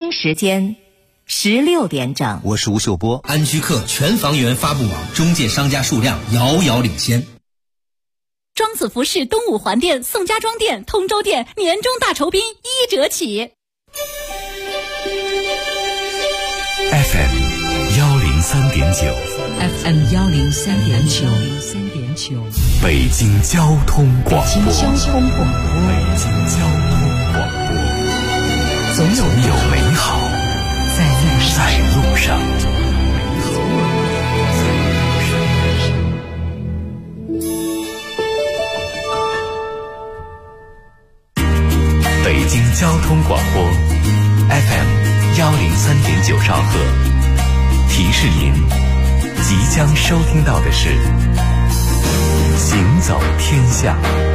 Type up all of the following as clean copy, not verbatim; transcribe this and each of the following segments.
京时间16点整。 我是吴秀波。 安居客全房源发布网中介商家数量遥遥领先。 庄子服饰东五环店、宋家庄店、通州店年终大酬宾1折起。 FM 103.9 FM 103.9 北京交通广播。 北京交通广播，总有美好在路上。北京交通广播 FM 103.9兆赫，提示您即将收听到的是行走天下。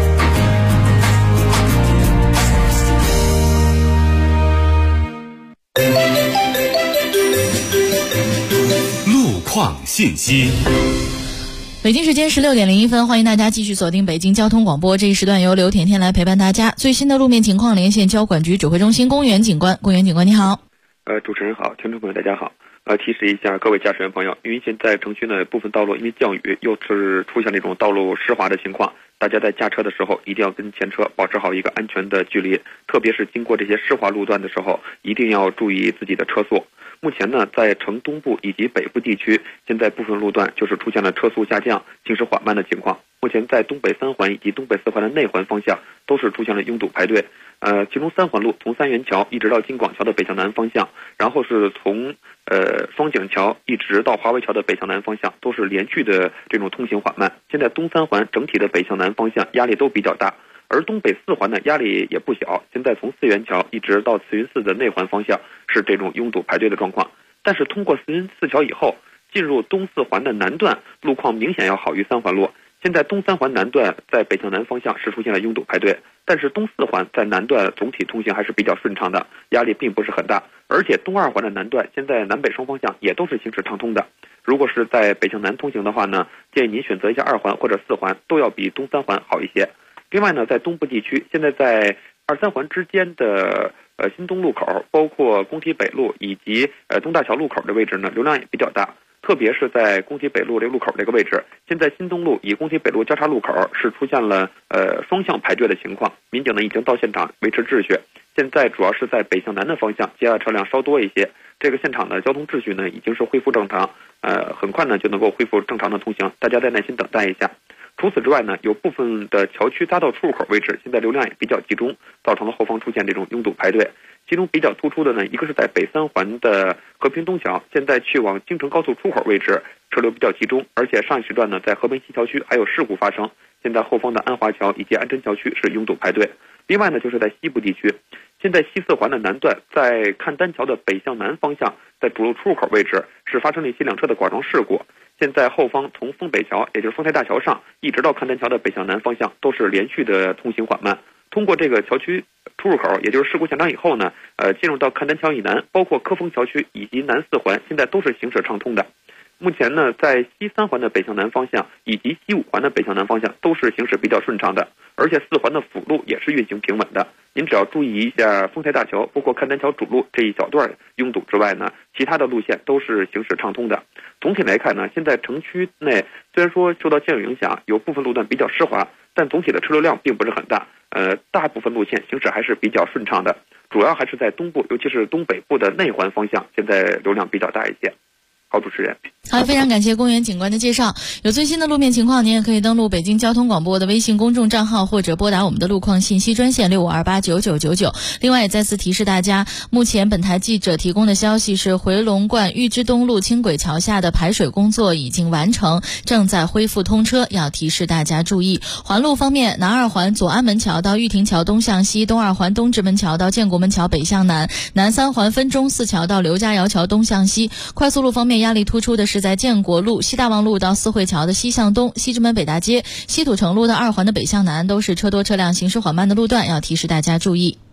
路况信息。 北京时间16点01分，欢迎大家继续锁定北京交通广播。这一时段由刘甜甜来陪伴大家。最新的路面情况连线交管局指挥中心公园警官。公园警官你好。 主持人好，听众朋友大家好。提示一下各位驾驶员朋友，因为现在城区呢部分道路因为降雨又是出现这种道路湿滑的情况，大家在驾车的时候一定要跟前车保持好一个安全的距离，特别是经过这些湿滑路段的时候，一定要注意自己的车速。目前呢，在城东部以及北部地区，现在部分路段就是出现了车速下降、行驶缓慢的情况。目前在东北3环以及东北4环的内环方向都是出现了拥堵排队。其中3环路从三元桥一直到京广桥的北向南方向，然后是从双井桥一直到华为桥的北向南方向，都是连续的这种通行缓慢。现在东3环整体的北向南方向压力都比较大，而东北4环的压力也不小。现在从四元桥一直到慈云寺的内环方向是这种拥堵排队的状况。但是通过慈云寺桥以后，进入东4环的南段路况明显要好于3环路。现在东3环南段在北向南方向是出现了拥堵排队，但是东4环在南段总体通行还是比较顺畅的，压力并不是很大。而且东2环的南段现在南北双方向也都是行驶畅通的。如果是在北向南通行的话呢，建议您选择一下2环或者4环，都要比东3环好一些。另外呢，在东部地区，现在在2、3环之间的新东路口，包括工体北路以及东大桥路口的位置呢，流量也比较大。特别是在工体北路这个路口这个位置，现在新东路与工体北路交叉路口是出现了双向排队的情况，民警呢已经到现场维持秩序。现在主要是在北向南的方向接下车辆稍多一些，这个现场的交通秩序呢已经是恢复正常，很快呢就能够恢复正常的通行，大家再耐心等待一下。除此之外呢，有部分的桥区匝道出入口位置现在流量也比较集中，造成了后方出现这种拥堵排队。其中比较突出的呢，一个是在北3环的和平东桥，现在去往京承高速出口位置车流比较集中，而且上一时段呢在和平西桥区还有事故发生，现在后方的安华桥以及安贞桥区是拥堵排队。另外呢，就是在西部地区，现在西4环的南段在看丹桥的北向南方向，在主路出入口位置是发生了一些辆车的剐撞事故。现在后方从丰北桥，也就是丰台大桥上一直到看丹桥的北向南方向都是连续的通行缓慢。通过这个桥区出入口，也就是事故现场以后呢，进入到看丹桥以南，包括科丰桥区以及南4环，现在都是行驶畅通的。目前呢，在西3环的北向南方向以及西5环的北向南方向都是行驶比较顺畅的，而且4环的辅路也是运行平稳的。您只要注意一下丰台大桥，包括看丹桥主路这一小段拥堵之外呢，其他的路线都是行驶畅通的。总体来看呢，现在城区内虽然说受到降雨影响，有部分路段比较湿滑，但总体的车流量并不是很大，大部分路线行驶还是比较顺畅的，主要还是在东部，尤其是东北部的内环方向，现在流量比较大一些。好，主持人。 好，非常感谢公园警官的介绍。有最新的路面情况，您也可以登录北京交通广播的微信公众账号，或者拨打我们的路况信息专线65289999。另外也再次提示大家，目前本台记者提供的消息是，回龙观玉芝东路轻轨桥下的排水工作已经完成，正在恢复通车，要提示大家注意。环路方面，南2环左安门桥到玉亭桥东向西，东2环东直门桥到建国门桥北向南，南3环分钟寺桥到刘家窑桥东向西。快速路方面，压力突出的是在建国路、西大望路到四惠桥的西向东，西直门北大街、西土城路到2环的北向南，都是车多车辆行驶缓慢的路段，要提示大家注意。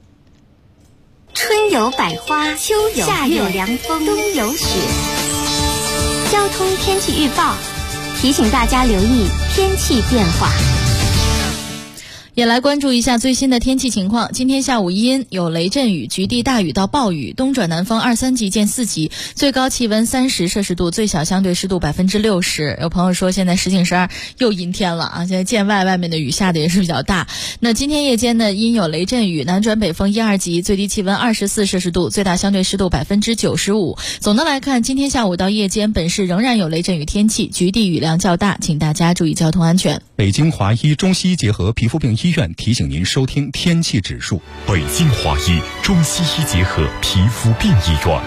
春有百花，秋有夏有凉风，冬有雪。交通天气预报提醒大家留意天气变化。 也来关注一下最新的天气情况。今天下午阴，有雷阵雨，局地大雨到暴雨，东转南风2、3级见4级，最高气温30摄氏度，最小相对湿度60%。有朋友说现在石景山又阴天了啊，现在见外面的雨下的也是比较大。那今天夜间呢，阴有雷阵雨，南转北风1、2级，最低气温24摄氏度，最大相对湿度95%。总的来看，今天下午到夜间本市仍然有雷阵雨天气，局地雨量较大，请大家注意交通安全。 北京华医中西医结合皮肤病医院提醒您收听天气指数。 北京华医中西医结合皮肤病医院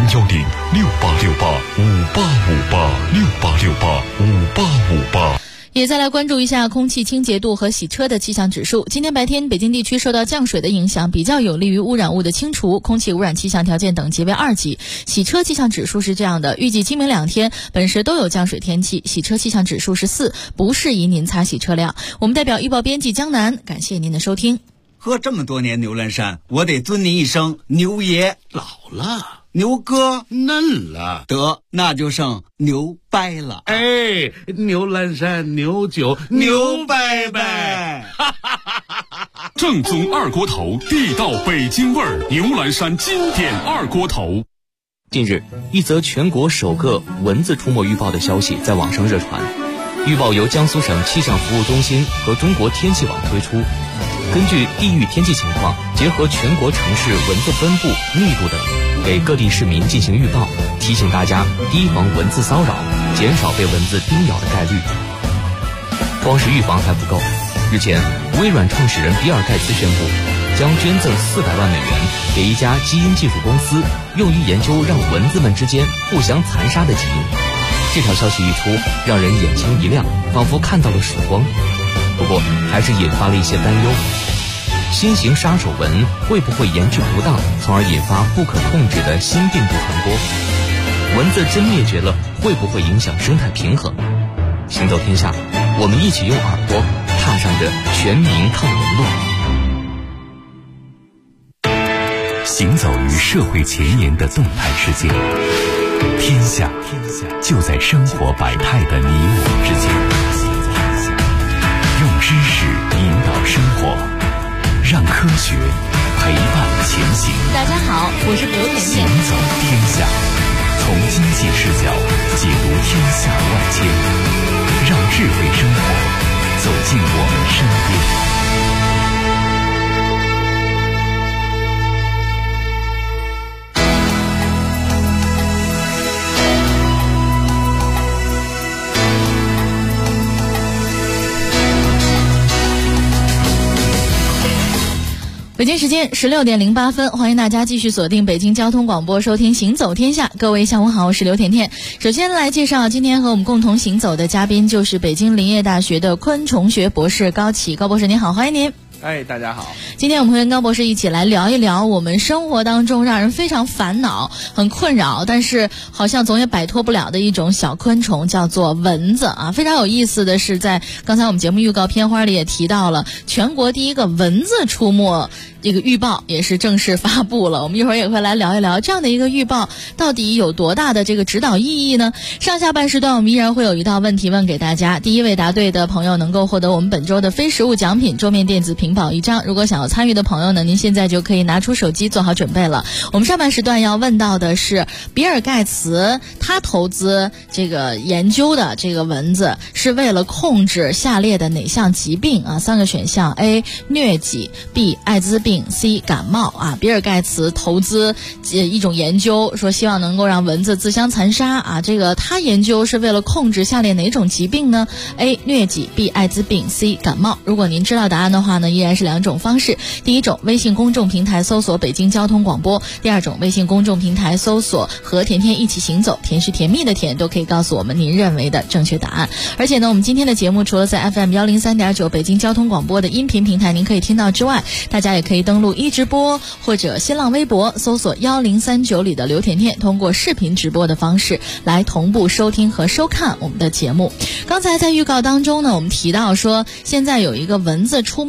，0106868585858 也再来关注一下空气清洁度和洗车的气象指数。今天白天，北京地区受到降水的影响，比较有利于污染物的清除，空气污染气象条件等级为2级。洗车气象指数是这样的，预计今明2天本市都有降水天气，洗车气象指数是4，不适宜您擦洗车辆。我们代表预报编辑江南，感谢您的收听。 喝这么多年牛栏山，我得尊您一声牛爷。 老了， 牛哥嫩了， 得那就剩牛掰了。 哎，牛栏山牛酒牛掰掰， 正宗二锅头，地道北京味儿，牛栏山经典二锅头。 近日，一则全国首个蚊子出没预报的消息在网上热传。预报由江苏省气象服务中心和中国天气网推出，根据地域天气情况，结合全国城市蚊子分布、密度等，给各地市民进行预报，提醒大家提防蚊子骚扰，减少被蚊子叮咬的概率。光是预防还不够，日前，微软创始人比尔盖茨宣布，将捐赠400万美元给一家基因技术公司，用于研究让蚊子们之间互相残杀的基因。这条消息一出，让人眼睛一亮，仿佛看到了曙光。不过，还是引发了一些担忧。新型杀手蚊会不会研制不当，从而引发不可控制的新病毒传播？蚊子真灭绝了，会不会影响生态平衡？行走天下，我们一起用耳朵踏上这全民抗蚊路。 行走于社会前沿的动态世界，天下就在生活百态的你我之间。用知识引导生活，让科学陪伴前行。 大家好，我是刘甜甜。 行走天下，从经济视角解读天下万千，让智慧生活走进我们身边。 北京时间16点08分，欢迎大家继续锁定北京交通广播，收听行走天下。各位下午好，我是刘甜甜。首先来介绍今天和我们共同行走的嘉宾，就是北京林业大学的昆虫学博士高启。高博士您好，欢迎您。 哎，大家好。 今天我们会跟高博士一起来聊一聊我们生活当中让人非常烦恼、很困扰，但是好像总也摆脱不了的一种小昆虫，叫做蚊子啊。非常有意思的是，在刚才我们节目预告片花里也提到了，全国第一个蚊子出没这个预报也是正式发布了。我们一会儿也会来聊一聊这样的一个预报到底有多大的这个指导意义呢？上下半时段我们依然会有一道问题问给大家，第一位答对的朋友能够获得我们本周的非实物奖品桌面电子屏保1张。如果想要参与的朋友呢，您现在就可以拿出手机做好准备了。我们上半时段要问到的是比尔盖茨他投资这个研究的这个蚊子是为了控制下列的哪项疾病啊？3个选项 A 疟疾 B 艾滋病 C 感冒啊。比尔盖茨投资一种研究，说希望能够让蚊子自相残杀啊。这个他研究是为了控制下列哪种疾病呢？ A 疟疾 B 艾滋病 C 感冒。如果您知道答案的话呢，依然是2种方式。第一种，微信公众平台搜索北京交通广播；第二种，微信公众平台搜索和甜甜一起行走，甜是甜蜜的甜，都可以告诉我们您认为的正确答案。而且呢，我们今天的节目除了在 FM 103.9北京交通广播的音频平台您可以听到之外，大家也可以登录直播或者新浪微博搜索1039里的刘甜甜，通过视频直播的方式来同步收听和收看我们的节目。刚才在预告当中呢，我们提到说现在有一个蚊子出没预报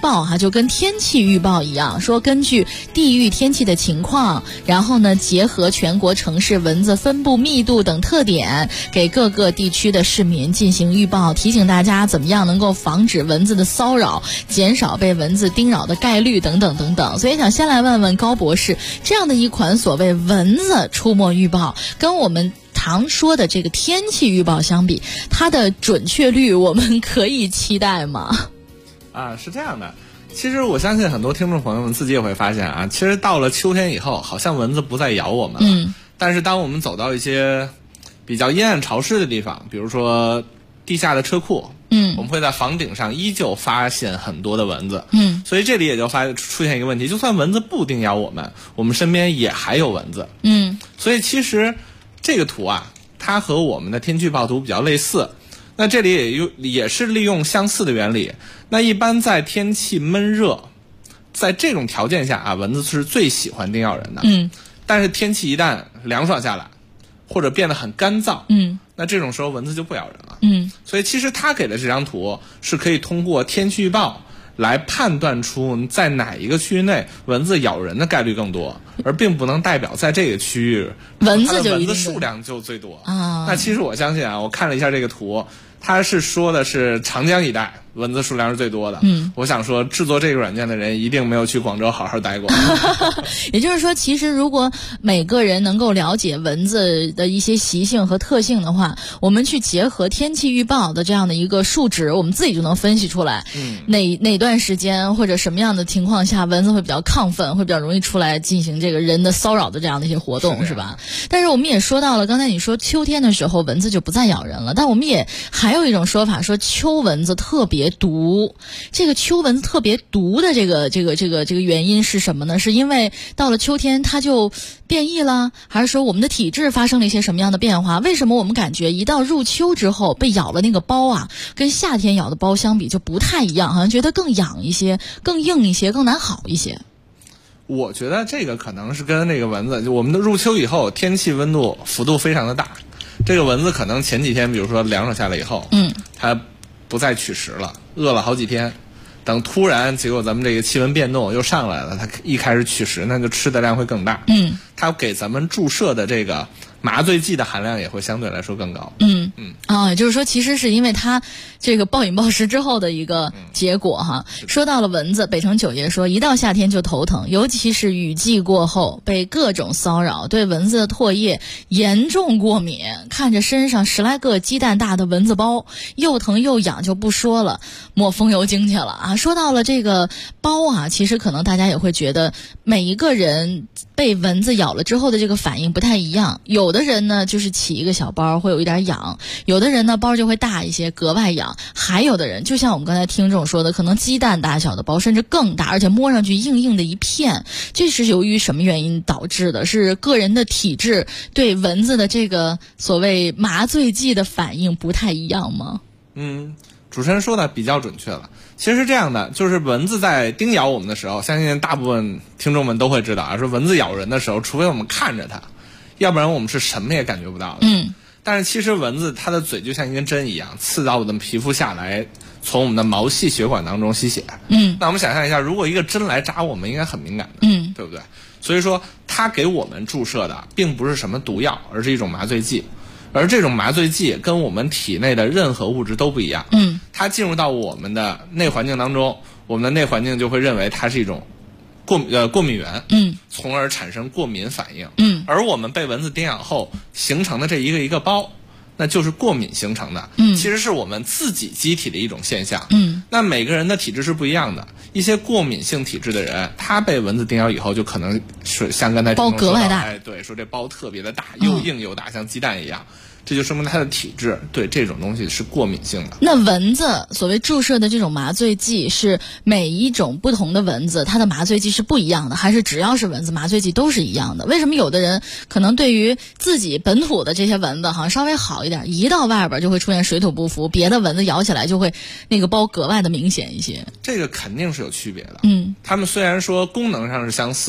报哈，就跟天气预报一样，说根据地域天气的情况，然后呢结合全国城市蚊子分布密度等特点，给各个地区的市民进行预报，提醒大家怎么样能够防止蚊子的骚扰，减少被蚊子叮扰的概率等等等等。所以想先来问问高博士，这样的一款所谓蚊子出没预报，跟我们常说的这个天气预报相比，它的准确率我们可以期待吗？ 是这样的，其实我相信很多听众朋友们自己也会发现啊，其实到了秋天以后，好像蚊子不再咬我们了。但是当我们走到一些比较阴暗潮湿的地方，比如说地下的车库，我们会在房顶上依旧发现很多的蚊子。所以这里也就出现一个问题，就算蚊子不叮咬我们，我们身边也还有蚊子。所以其实这个图啊，它和我们的天气预报图比较类似。那这里也是利用相似的原理。那一般在天气闷热，在这种条件下啊，蚊子是最喜欢叮咬人的。但是天气一旦凉爽下来，或者变得很干燥，那这种时候蚊子就不咬人了。所以其实他给的这张图是可以通过天气预报来判断出在哪一个区域内蚊子咬人的概率更多，而并不能代表在这个区域蚊子数量就最多。那其实我相信啊，我看了一下这个图，它是说的是长江一带蚊子数量是最多的。我想说制作这个软件的人一定没有去广州好好待过。 也就是说，其实如果每个人能够了解蚊子的一些习性和特性的话，我们去结合天气预报的这样的一个数值，我们自己就能分析出来，哪段时间或者什么样的情况下蚊子会比较亢奋，会比较容易出来进行这个人的骚扰的这样的一些活动，是吧？但是我们也说到了，刚才你说秋天的时候蚊子就不再咬人了，但我们也还有一种说法说秋蚊子特别毒。这个秋蚊子特别毒的这个原因是什么呢？是因为到了秋天它就变异了，还是说我们的体质发生了一些什么样的变化？为什么我们感觉一到入秋之后被咬了那个包啊，跟夏天咬的包相比就不太一样，好像觉得更痒一些，更硬一些，更难好一些？ 我觉得这个可能是跟那个蚊子，就我们的入秋以后天气温度幅度非常的大，这个蚊子可能前几天比如说凉爽下来以后，它不再取食了，饿了好几天，等突然结果咱们这个气温变动又上来了，它一开始取食，那就吃的量会更大。它给咱们注射的这个麻醉剂的含量也会相对来说更高。 也就是说其实是因为它这个暴饮暴食之后的一个结果哈。说到了蚊子，北城九爷说一到夏天就头疼，尤其是雨季过后被各种骚扰，对蚊子的唾液严重过敏，看着身上10来个鸡蛋大的蚊子包，又疼又痒就不说了，抹风油精去了啊。说到了这个包啊，其实可能大家也会觉得每一个人被蚊子咬了之后的这个反应不太一样，有的人呢就是起一个小包会有一点痒，有的人呢包就会大一些格外痒，还有的人就像我们刚才听众说的，可能鸡蛋大小的包甚至更大，而且摸上去硬硬的一片。这是由于什么原因导致的？是个人的体质对蚊子的这个所谓麻醉剂的反应不太一样吗？ 主持人说的比较准确了。其实是这样的，就是蚊子在叮咬我们的时候，相信大部分听众们都会知道啊，说蚊子咬人的时候，除非我们看着它，要不然我们是什么也感觉不到的。但是其实蚊子它的嘴就像一根针一样，刺到我们的皮肤下来，从我们的毛细血管当中吸血。那我们想象一下，如果一个针来扎我们，应该很敏感的，对不对？所以说它给我们注射的并不是什么毒药，而是一种麻醉剂。而这种麻醉剂跟我们体内的任何物质都不一样。它进入到我们的内环境当中，我们的内环境就会认为它是一种过敏源，从而产生过敏反应。而我们被蚊子叮咬后形成的这一个一个包，那就是过敏形成的。其实是我们自己机体的一种现象。那每个人的体质是不一样的，一些过敏性体质的人，他被蚊子叮咬以后就可能是像刚才包格外大， 对，说这包特别的大，又硬又大，像鸡蛋一样。这就说明它的体质对这种东西是过敏性的。 那蚊子所谓注射的这种麻醉剂，是每一种不同的蚊子它的麻醉剂是不一样的，还是只要是蚊子麻醉剂都是一样的？为什么有的人可能对于自己本土的这些蚊子好像稍微好一点，一到外边就会出现水土不服，别的蚊子咬起来就会那个包格外的明显一些？ 这个肯定是有区别的。他们虽然说功能上是相似的，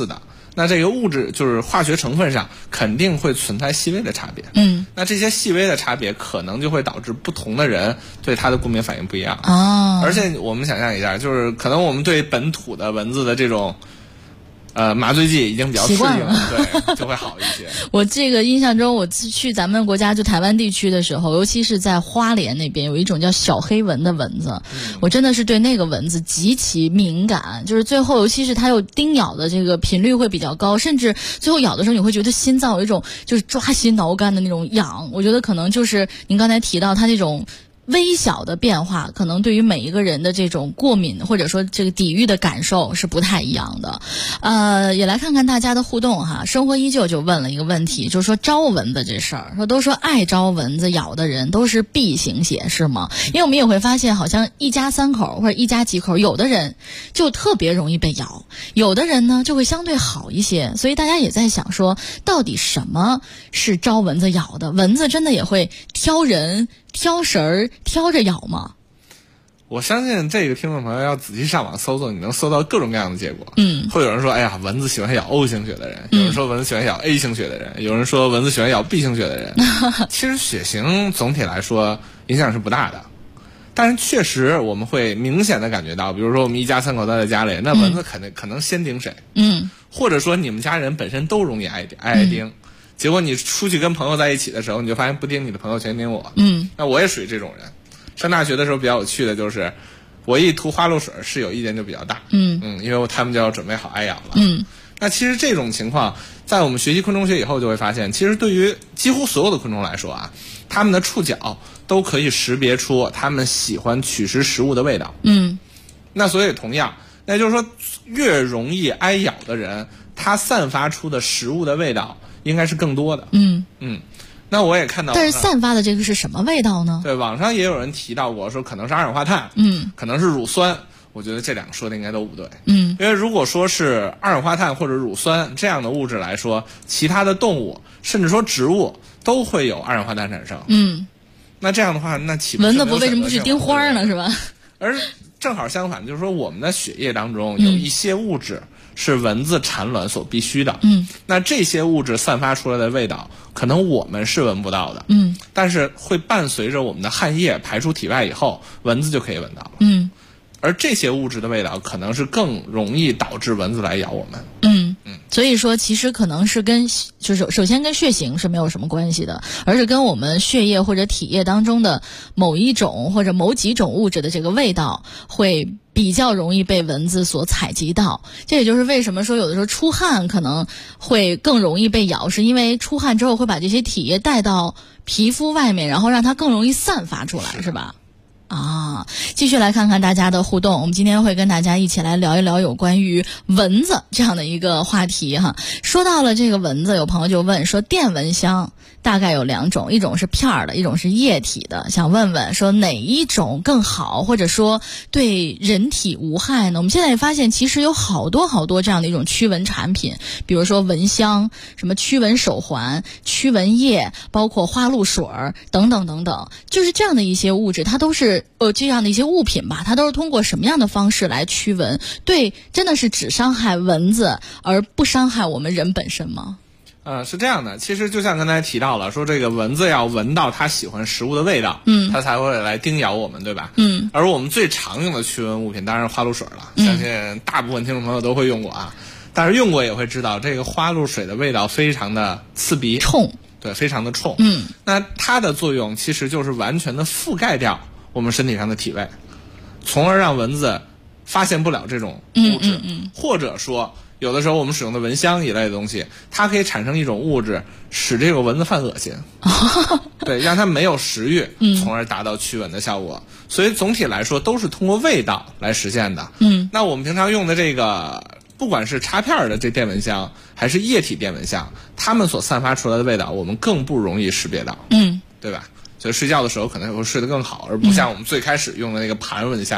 那这个物质就是化学成分上肯定会存在细微的差别。那这些细微的差别可能就会导致不同的人对它的过敏反应不一样。而且我们想象一下，就是可能我们对本土的蚊子的这种麻醉剂已经比较适应了，对，就会好一些。 我这个印象中，我去咱们国家就台湾地区的时候，尤其是在花莲那边有一种叫小黑蚊的蚊子，我真的是对那个蚊子极其敏感，就是最后尤其是它有叮咬的这个频率会比较高，甚至最后咬的时候你会觉得心脏有一种就是抓心挠肝的那种痒。我觉得可能就是您刚才提到它这种微小的变化，可能对于每一个人的这种过敏或者说这个抵御的感受是不太一样的。也来看看大家的互动哈。生活依旧就问了一个问题，就是说招蚊子这事儿，说都说爱招蚊子咬的人都是 B 型血是吗？因为我们也会发现，好像一家三口或者一家几口，有的人就特别容易被咬，有的人呢就会相对好一些。所以大家也在想说，到底什么是招蚊子咬的？蚊子真的也会挑人挑食儿挑着咬吗？ 我相信这个听众朋友要仔细上网搜搜，你能搜到各种各样的结果。会有人说，哎呀，蚊子喜欢咬 O 型血的人，有人说蚊子喜欢咬 A 型血的人，有人说蚊子喜欢咬 B 型血的人。其实血型总体来说影响是不大的，但是确实我们会明显的感觉到，比如说我们一家三口都在家里，那蚊子可能先叮谁，或者说你们家人本身都容易挨叮。结果你出去跟朋友在一起的时候，你就发现不叮你的朋友全叮我。那我也属于这种人。上大学的时候比较有趣的就是，我一涂花露水，室友意见就比较大。因为他们就要准备好挨咬了。那其实这种情况，在我们学习昆虫学以后就会发现，其实对于几乎所有的昆虫来说啊，它们的触角都可以识别出它们喜欢取食食物的味道。那所以同样，那就是说，越容易挨咬的人，他散发出的食物的味道应该是更多的。那我也看到， 但是散发的这个是什么味道呢？ 对，网上也有人提到过，说可能是二氧化碳，可能是乳酸。我觉得这两个说的应该都不对。因为如果说是二氧化碳或者乳酸这样的物质来说，其他的动物甚至说植物都会有二氧化碳产生。那这样的话，那岂不是蚊子为什么不去叮花呢？是吧？ 而正好相反，就是说我们的血液当中有一些物质是蚊子产卵所必须的。那这些物质散发出来的味道，可能我们是闻不到的。但是会伴随着我们的汗液排出体外以后，蚊子就可以闻到了。而这些物质的味道可能是更容易导致蚊子来咬我们。 所以说其实可能是就是首先跟血型是没有什么关系的，而是跟我们血液或者体液当中的某一种或者某几种物质的这个味道会比较容易被蚊子所采集到。这也就是为什么说有的时候出汗可能会更容易被咬，是因为出汗之后会把这些体液带到皮肤外面，然后让它更容易散发出来，是吧？继续来看看大家的互动。我们今天会跟大家一起来聊一聊有关于蚊子这样的一个话题哈。说到了这个蚊子，有朋友就问说，电蚊香大概有两种，一种是片儿的，一种是液体的，想问问说哪一种更好，或者说对人体无害呢？我们现在也发现其实有好多这样的一种驱蚊产品，比如说蚊香、什么驱蚊手环、驱蚊液，包括花露水等等，就是这样的一些物质，它都是这样的一些物品吧，它都是通过什么样的方式来驱蚊？对，真的是只伤害蚊子而不伤害我们人本身吗？ 是这样的，其实就像刚才提到了，说这个蚊子要闻到它喜欢食物的味道，它才会来叮咬我们，对吧？而我们最常用的驱蚊物品当然是花露水了，相信大部分听众朋友都会用过啊。但是用过也会知道，这个花露水的味道非常的刺鼻， 冲， 对，非常的冲。那它的作用其实就是完全的覆盖掉我们身体上的体味，从而让蚊子发现不了这种物质。或者说有的时候我们使用的蚊香一类的东西，它可以产生一种物质，使这个蚊子犯恶心，对，让它没有食欲，从而达到驱蚊的效果。所以总体来说都是通过味道来实现的。那我们平常用的这个，不管是插片的这电蚊香还是液体电蚊香，它们所散发出来的味道我们更不容易识别到，对吧？所以睡觉的时候可能会睡得更好，而不像我们最开始用的那个盘蚊香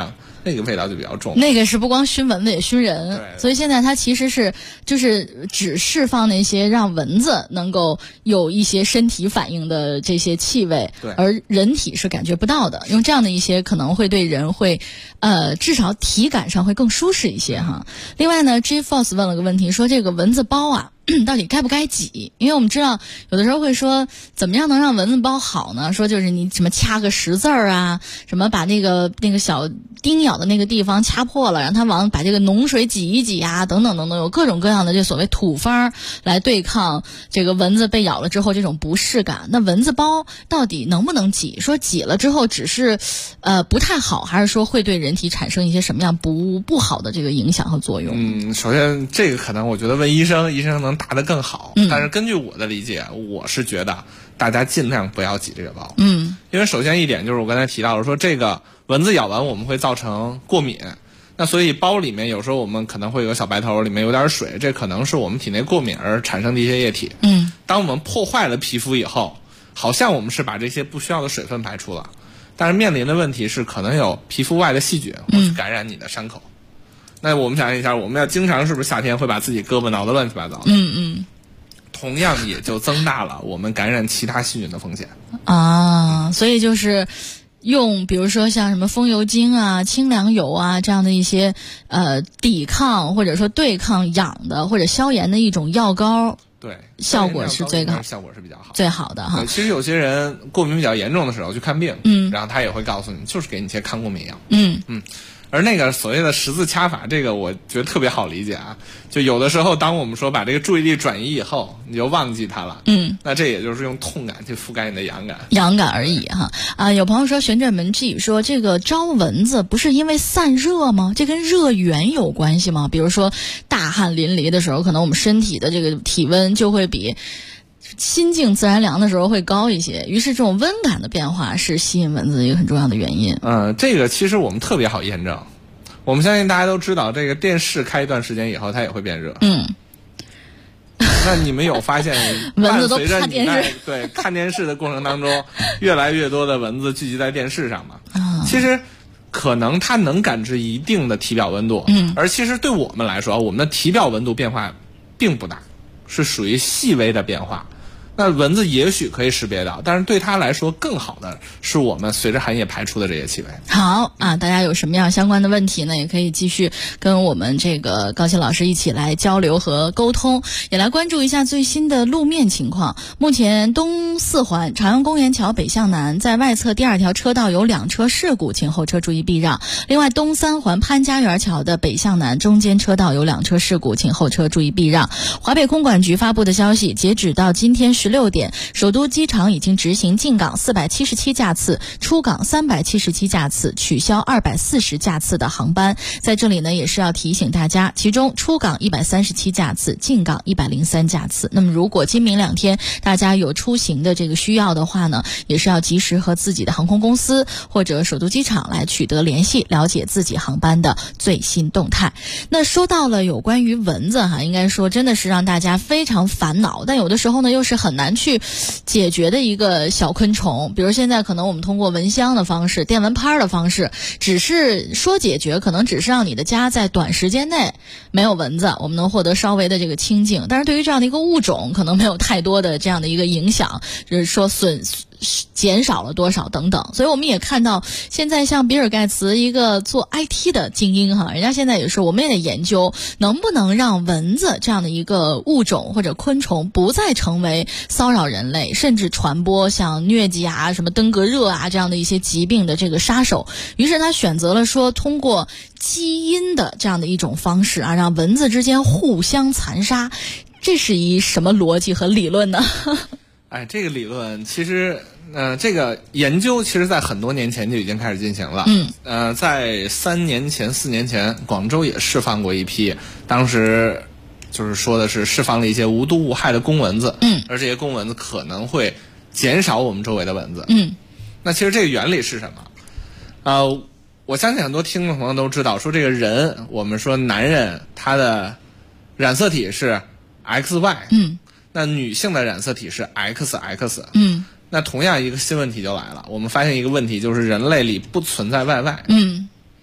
那个味道就比较重。 那个是不光熏蚊子也熏人，所以现在它其实是就是只释放那些让蚊子能够有一些身体反应的这些气味，而人体是感觉不到的。用这样的一些可能会对人会至少体感上会更舒适一些哈。另外呢 G-Force 问了个问题，说这个蚊子包啊到底该不该挤？因为我们知道有的时候会说怎么样能让蚊子包好呢？说就是你什么掐个10字啊，什么把那个小叮咬的那个地方掐破了，让它把这个脓水挤一挤啊，等等等等，有各种各样的这所谓土方来对抗这个蚊子被咬了之后这种不适感。那蚊子包到底能不能挤？说挤了之后只是不太好，还是说会对人体产生一些什么样不好的这个影响和作用？ 首先这个可能我觉得问医生能答得更好，但是根据我的理解，我是觉得大家尽量不要挤这个包。因为首先一点就是我刚才提到了，说这个蚊子咬完我们会造成过敏，那所以包里面有时候我们可能会有个小白头，里面有点水，这可能是我们体内过敏而产生的一些液体。当我们破坏了皮肤以后，好像我们是把这些不需要的水分排出了，但是面临的问题是可能有皮肤外的细菌会去感染你的伤口。那我们想一下，我们要经常是不是夏天会把自己胳膊挠得乱七八糟的？同样也就增大了我们感染其他细菌的风险啊。所以就是用比如说像什么风油精啊、清凉油啊这样的一些抵抗或者说对抗痒的或者消炎的一种药膏， 对， 效果是最好， 效果是比较好， 最好的哈。 其实有些人过敏比较严重的时候去看病，然后他也会告诉你，就是给你些抗过敏药。而那个所谓的10字掐法，这个我觉得特别好理解啊。就有的时候，当我们说把这个注意力转移以后，你就忘记它了。那这也就是用痛感去覆盖你的痒感而已哈。有朋友说旋转门 G 说这个招蚊子不是因为散热吗？这跟热源有关系吗？比如说大汗淋漓的时候，可能我们身体的这个体温就会比心静自然凉的时候会高一些，于是这种温感的变化是吸引蚊子的一个很重要的原因。 这个其实我们特别好验证。我们相信大家都知道，这个电视开一段时间以后它也会变热。那你们有发现蚊子都怕电视？ 对，看电视的过程当中越来越多的蚊子聚集在电视上嘛。其实可能它能感知一定的体表温度，而其实对我们来说，我们的体表温度变化并不大，是属于细微的变化。那蚊子也许可以识别到，但是对它来说更好的是我们随着汗液排出的这些气味。 好啊，大家有什么样相关的问题呢？也可以继续跟我们这个高鑫老师一起来交流和沟通，也来关注一下最新的路面情况。目前东四环朝阳公园桥北向南在外侧第2条车道有2车事故，请后车注意避让。另外东三环潘家园桥的北向南中间车道有2车事故，请后车注意避让。华北空管局发布的消息，截止到今天16点，首都机场已经执行进港477架次，出港377架次，取消240架次的航班。在这里呢，也是要提醒大家，其中出港137架次，进港103架次。那么如果今明2天大家有出行的这个需要的话呢，也是要及时和自己的航空公司或者首都机场来取得联系，了解自己航班的最新动态。那说到了有关于蚊子哈，应该说真的是让大家非常烦恼，但有的时候呢又是很难去解决的一个小昆虫。比如现在可能我们通过蚊香的方式、电蚊拍的方式，只是说解决，可能只是让你的家在短时间内没有蚊子，我们能获得稍微的这个清静，但是对于这样的一个物种可能没有太多的这样的一个影响，就是说减少了多少等等。所以我们也看到现在像比尔盖茨一个做 IT 的精英哈，人家现在也说我们也得研究能不能让蚊子这样的一个物种或者昆虫不再成为骚扰人类甚至传播像疟疾啊、什么登革热啊这样的一些疾病的这个杀手。于是他选择了说通过基因的这样的一种方式啊，让蚊子之间互相残杀。这是一什么逻辑和理论呢？ 这个理论其实这个研究其实在很多年前就已经开始进行了。在4年前广州也释放过一批，当时就是说的是释放了一些无毒无害的公蚊子，而这些公蚊子可能会减少我们周围的蚊子。那其实这个原理是什么？我相信很多听众朋友都知道，说这个人，我们说男人他的染色体是 XY，那女性的染色体是 XX。那同样一个新问题就来了，我们发现一个问题，就是人类里不存在 YY。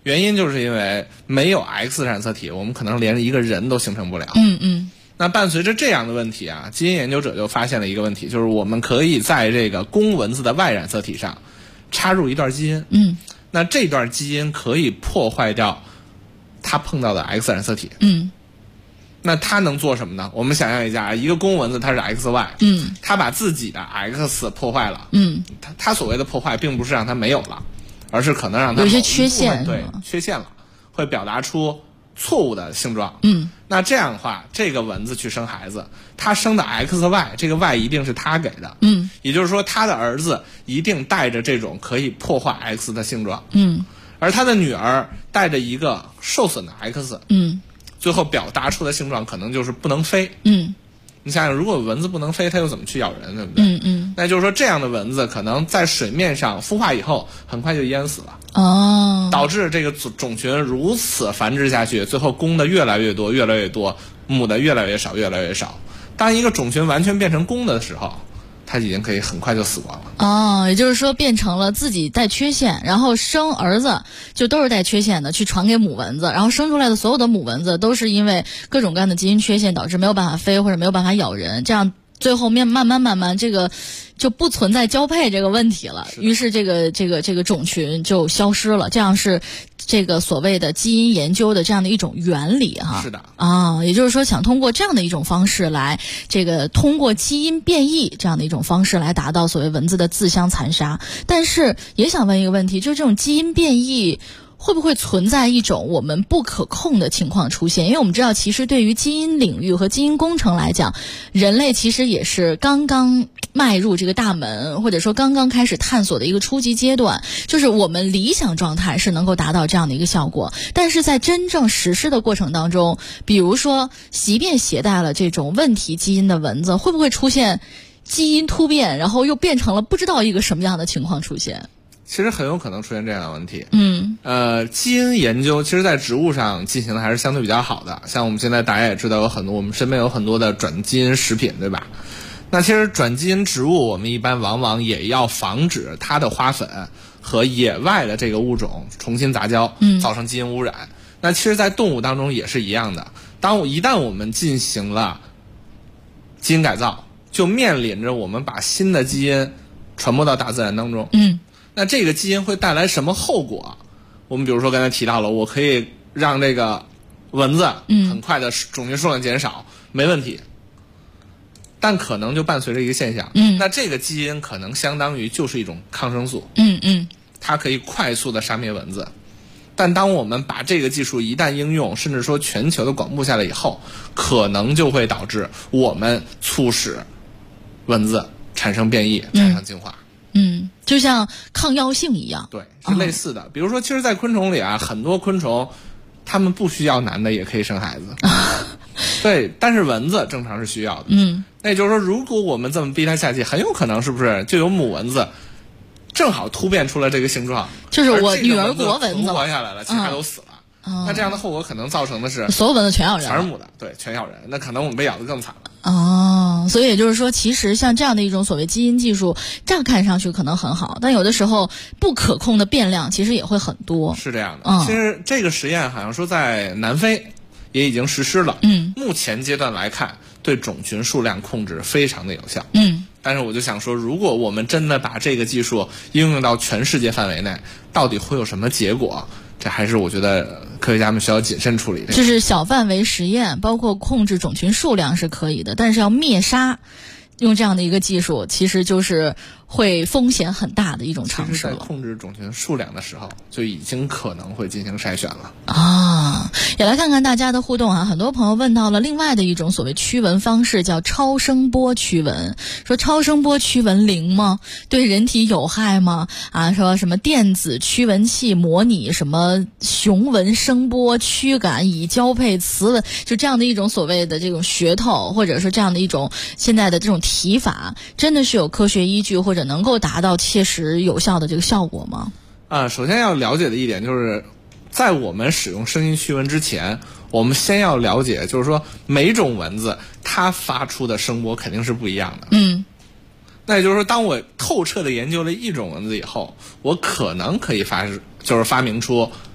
原因就是因为没有 X 染色体，我们可能连一个人都形成不了。那伴随着这样的问题啊，基因研究者就发现了一个问题，就是我们可以在这个公蚊子的 Y 染色体上插入一段基因。那这段基因可以破坏掉它碰到的 X 染色体。那它能做什么呢？我们想象一下，一个公蚊子它是 XY，它把自己的 X 破坏了，它所谓的破坏并不是让它没有了，而是可能让它有些缺陷， 对，缺陷了，会表达出错误的性状。那这样的话，这个蚊子去生孩子，它生的 XY， 这个 Y 一定是它给的，也就是说，它的儿子一定带着这种可以破坏 X 的性状，而他的女儿带着一个受损的 X，最后表达出的性状可能就是不能飞。你想想，如果蚊子不能飞，它又怎么去咬人，对不对？那就是说，这样的蚊子可能在水面上孵化以后，很快就淹死了。导致这个种群如此繁殖下去，最后公的越来越多，越来越多，母的越来越少，越来越少。当一个种群完全变成公的时候，它已经可以很快就死光了。 也就是说变成了自己带缺陷，然后生儿子就都是带缺陷的，去传给母蚊子，然后生出来的所有的母蚊子都是因为各种各样的基因缺陷导致没有办法飞或者没有办法咬人，这样最后慢慢这个就不存在交配这个问题了，于是这个种群就消失了。这样是这个所谓的基因研究的这样的一种原理哈。 是的也就是说想通过这样的一种方式来通过基因变异这样的一种方式来达到所谓蚊子的自相残杀。但是也想问一个问题，就是这种基因变异会不会存在一种我们不可控的情况出现？因为我们知道，其实对于基因领域和基因工程来讲，人类其实也是刚刚迈入这个大门，或者说刚刚开始探索的一个初级阶段。就是我们理想状态是能够达到这样的一个效果，但是在真正实施的过程当中，比如说，即便携带了这种问题基因的蚊子，会不会出现基因突变，然后又变成了不知道一个什么样的情况出现？ 其实很有可能出现这样的问题。基因研究其实在植物上进行的还是相对比较好的，像我们现在大家也知道有很多，我们身边有很多的转基因食品，对吧？那其实转基因植物我们一般往往也要防止它的花粉和野外的这个物种重新杂交，造成基因污染。那其实在动物当中也是一样的，一旦我们进行了基因改造，就面临着我们把新的基因传播到大自然当中。那这个基因会带来什么后果？我们比如说刚才提到了，我可以让这个蚊子很快的种群数量减少，没问题。但可能就伴随着一个现象，那这个基因可能相当于就是一种抗生素，它可以快速的杀灭蚊子。但当我们把这个技术一旦应用，甚至说全球的广布下来以后，可能就会导致我们促使蚊子产生变异，产生进化。 就像抗药性一样。 对，是类似的。比如说，其实在昆虫里啊，很多昆虫它们不需要男的也可以生孩子。对，但是蚊子正常是需要的。那也就是说，如果我们这么逼它下去，很有可能是不是就有母蚊子正好突变出了这个性状， 就是我女儿国蚊子存活下来了，其他都死了。那这样的后果可能造成的是所有蚊子全咬人， 全是母的，对，全咬人。那可能我们被咬得更惨了。 所以也就是说，其实像这样的一种所谓基因技术，乍看上去可能很好，但有的时候不可控的变量其实也会很多。 是这样的。其实这个实验好像说在南非也已经实施了。目前阶段来看，对种群数量控制非常的有效。但是我就想说，如果我们真的把这个技术应用到全世界范围内，到底会有什么结果？这还是我觉得科学家们需要谨慎处理的。 就是小范围实验，包括控制种群数量是可以的，但是要灭杀，用这样的一个技术，其实就是会风险很大的一种尝试了。 其实在控制种群数量的时候，就已经可能会进行筛选了。 也来看看大家的互动啊！很多朋友问到了另外的一种所谓驱蚊方式，叫超声波驱蚊。说超声波驱蚊灵吗？对人体有害吗？说什么电子驱蚊器模拟什么雄蚊声波驱赶以交配雌蚊，就这样的一种所谓的这种噱头，或者说这样的一种现在的这种提法，真的是有科学依据或者能够达到切实有效的这个效果吗？ 首先要了解的一点就是，在我们使用声音驱蚊之前，我们先要了解，就是说每种蚊子它发出的声波肯定是不一样的。那也就是说，当我透彻的研究了一种蚊子以后，我可能可以发明出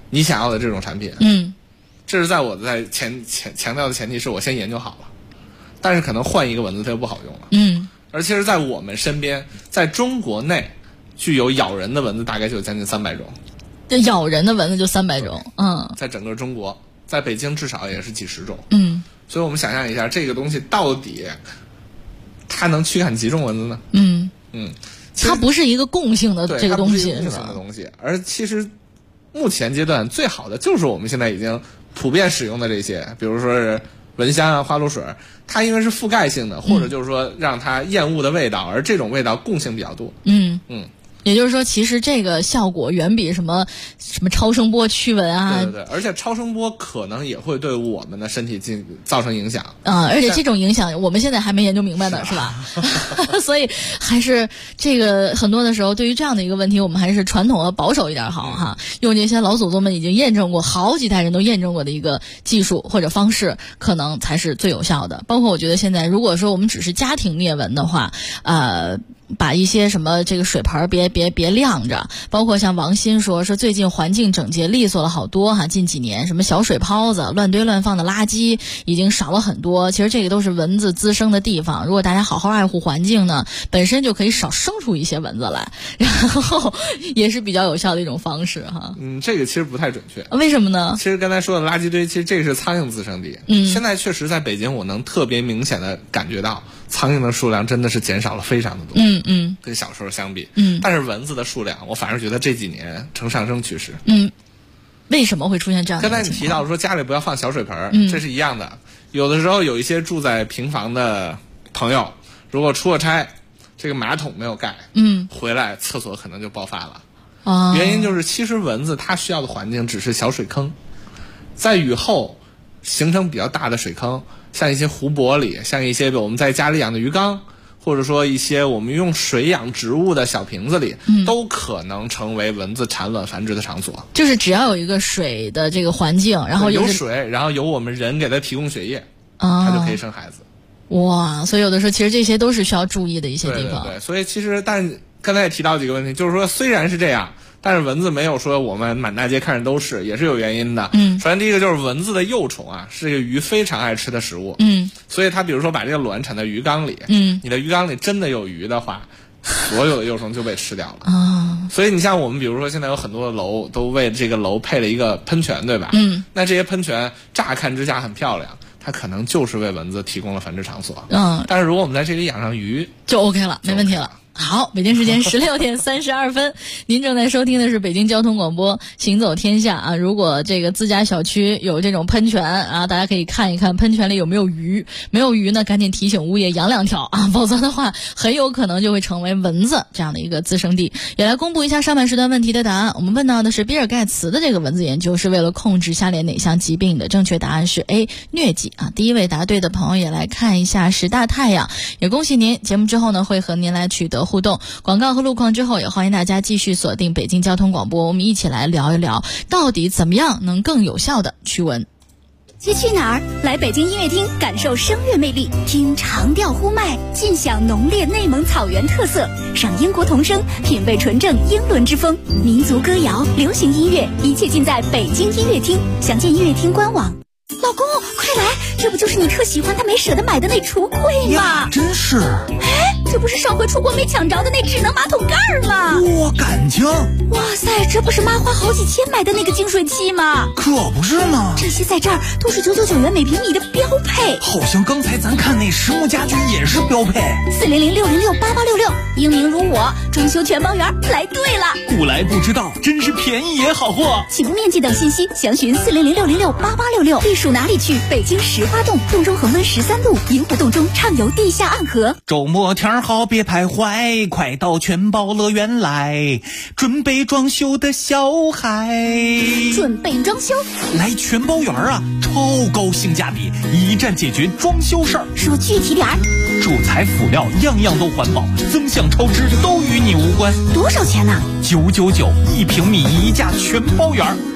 你想要的这种产品。这是在我在强调的前提是我先研究好了，但是可能换一个蚊子它就不好用了。而其实在我们身边，在中国内具有咬人的蚊子大概就有将近300种。 这咬人的蚊子就300种。 在整个中国，在北京至少也是几十种。所以我们想象一下，这个东西到底它能驱赶几种蚊子呢？ 它不是一个共性的这个东西， 是吧？而其实目前阶段最好的就是我们现在已经普遍使用的这些，比如说是蚊香啊、花露水，它因为是覆盖性的，或者就是说让它厌恶的味道，而这种味道共性比较多。 也就是说，其实这个效果远比什么超声波驱蚊啊， 对，而且超声波可能也会对我们的身体造成影响而且这种影响我们现在还没研究明白呢，是吧？所以还是这个很多的时候，对于这样的一个问题，我们还是传统的保守一点好哈，用这些老祖宗们已经验证过好几代人都验证过的一个技术或者方式，可能才是最有效的。包括我觉得现在如果说我们只是家庭灭蚊的话，把一些什么这个水盆别晾着，包括像王鑫说最近环境整洁利索了好多哈，近几年什么小水泡子、乱堆乱放的垃圾已经少了很多。其实这个都是蚊子滋生的地方，如果大家好好爱护环境呢，本身就可以少生出一些蚊子来，然后也是比较有效的一种方式哈。 这个其实不太准确。 为什么呢？ 其实刚才说的垃圾堆，其实这是苍蝇滋生地。现在确实在北京我能特别明显的感觉到苍蝇的数量真的是减少了非常的多。跟小时候相比。但是蚊子的数量我反而觉得这几年呈上升趋势。 为什么会出现这样的情况？ 刚才你提到说家里不要放小水盆，这是一样的。有的时候有一些住在平房的朋友，如果出了差，这个马桶没有盖，回来厕所可能就爆发了。原因就是其实蚊子它需要的环境只是小水坑，在雨后形成比较大的水坑，像一些湖泊里，像一些我们在家里养的鱼缸，或者说一些我们用水养植物的小瓶子里，都可能成为蚊子产卵繁殖的场所。 就是只要有一个水的这个环境，然后有水，然后有我们人给它提供血液，它就可以生孩子。 哇，所以有的时候其实这些都是需要注意的一些地方。 对，所以其实但刚才也提到几个问题，就是说虽然是这样，但是蚊子没有说我们满大街看着都是，也是有原因的。首先第一个就是蚊子的幼虫啊，是一个鱼非常爱吃的食物。所以它比如说把这个卵产在鱼缸里，你的鱼缸里真的有鱼的话，所有的幼虫就被吃掉了。所以你像我们比如说现在有很多的楼都为这个楼配了一个喷泉，对吧？那这些喷泉乍看之下很漂亮，它可能就是为蚊子提供了繁殖场所。但是如果我们在这里养上鱼， 就 OK 了，没问题了。好，北京时间16:32，您正在收听的是北京交通广播行走天下啊。如果这个自家小区有这种喷泉啊，大家可以看一看喷泉里有没有鱼，没有鱼呢，赶紧提醒物业养2条啊，否则的话很有可能就会成为蚊子这样的一个滋生地。也来公布一下上半时段问题的答案。我们问到的是比尔盖茨的这个蚊子研究是为了控制下列哪项疾病的？正确答案是 A 疟疾啊。第一位答对的朋友也来看一下10大太阳，也恭喜您。节目之后呢会和您来取得互动，广告和路况之后，也欢迎大家继续锁定北京交通广播，我们一起来聊一聊到底怎么样能更有效的驱蚊。 去哪儿？来北京音乐厅感受声乐魅力，听长调呼麦，尽享浓烈内蒙草原特色，赏英国童声，品味纯正英伦之风，民族歌谣、流行音乐，一切尽在北京音乐厅。详见音乐厅官网。老公，快来！这不就是你特喜欢但没舍得买的那橱柜吗？ 真是！ 哎，这不是上回出国没抢着的那智能马桶盖吗？ 我感情！ 哇塞，这不是妈花好几千买的那个净水器吗？ 可不是嘛！ 这些在这儿都是999元每平米的标配。 好像刚才咱看那实木家居也是标配。 400-606-8866，英明如我，装修全包圆，来对了。 不来不知道，真是便宜也好货。 起步面积等信息详询400-606-8866。避暑哪里去？北京石花洞，洞中恒温13度，银湖洞中畅游地下暗河。 周末天好别徘徊，快到全包乐园来，准备装修的小孩。 准备装修？ 来全包园啊，超高性价比，一站解决装修事儿。 说具体点儿。 主材辅料样样都环保，增项超支都与你无关。 多少钱呢？ 999，1平米1价全包园。 走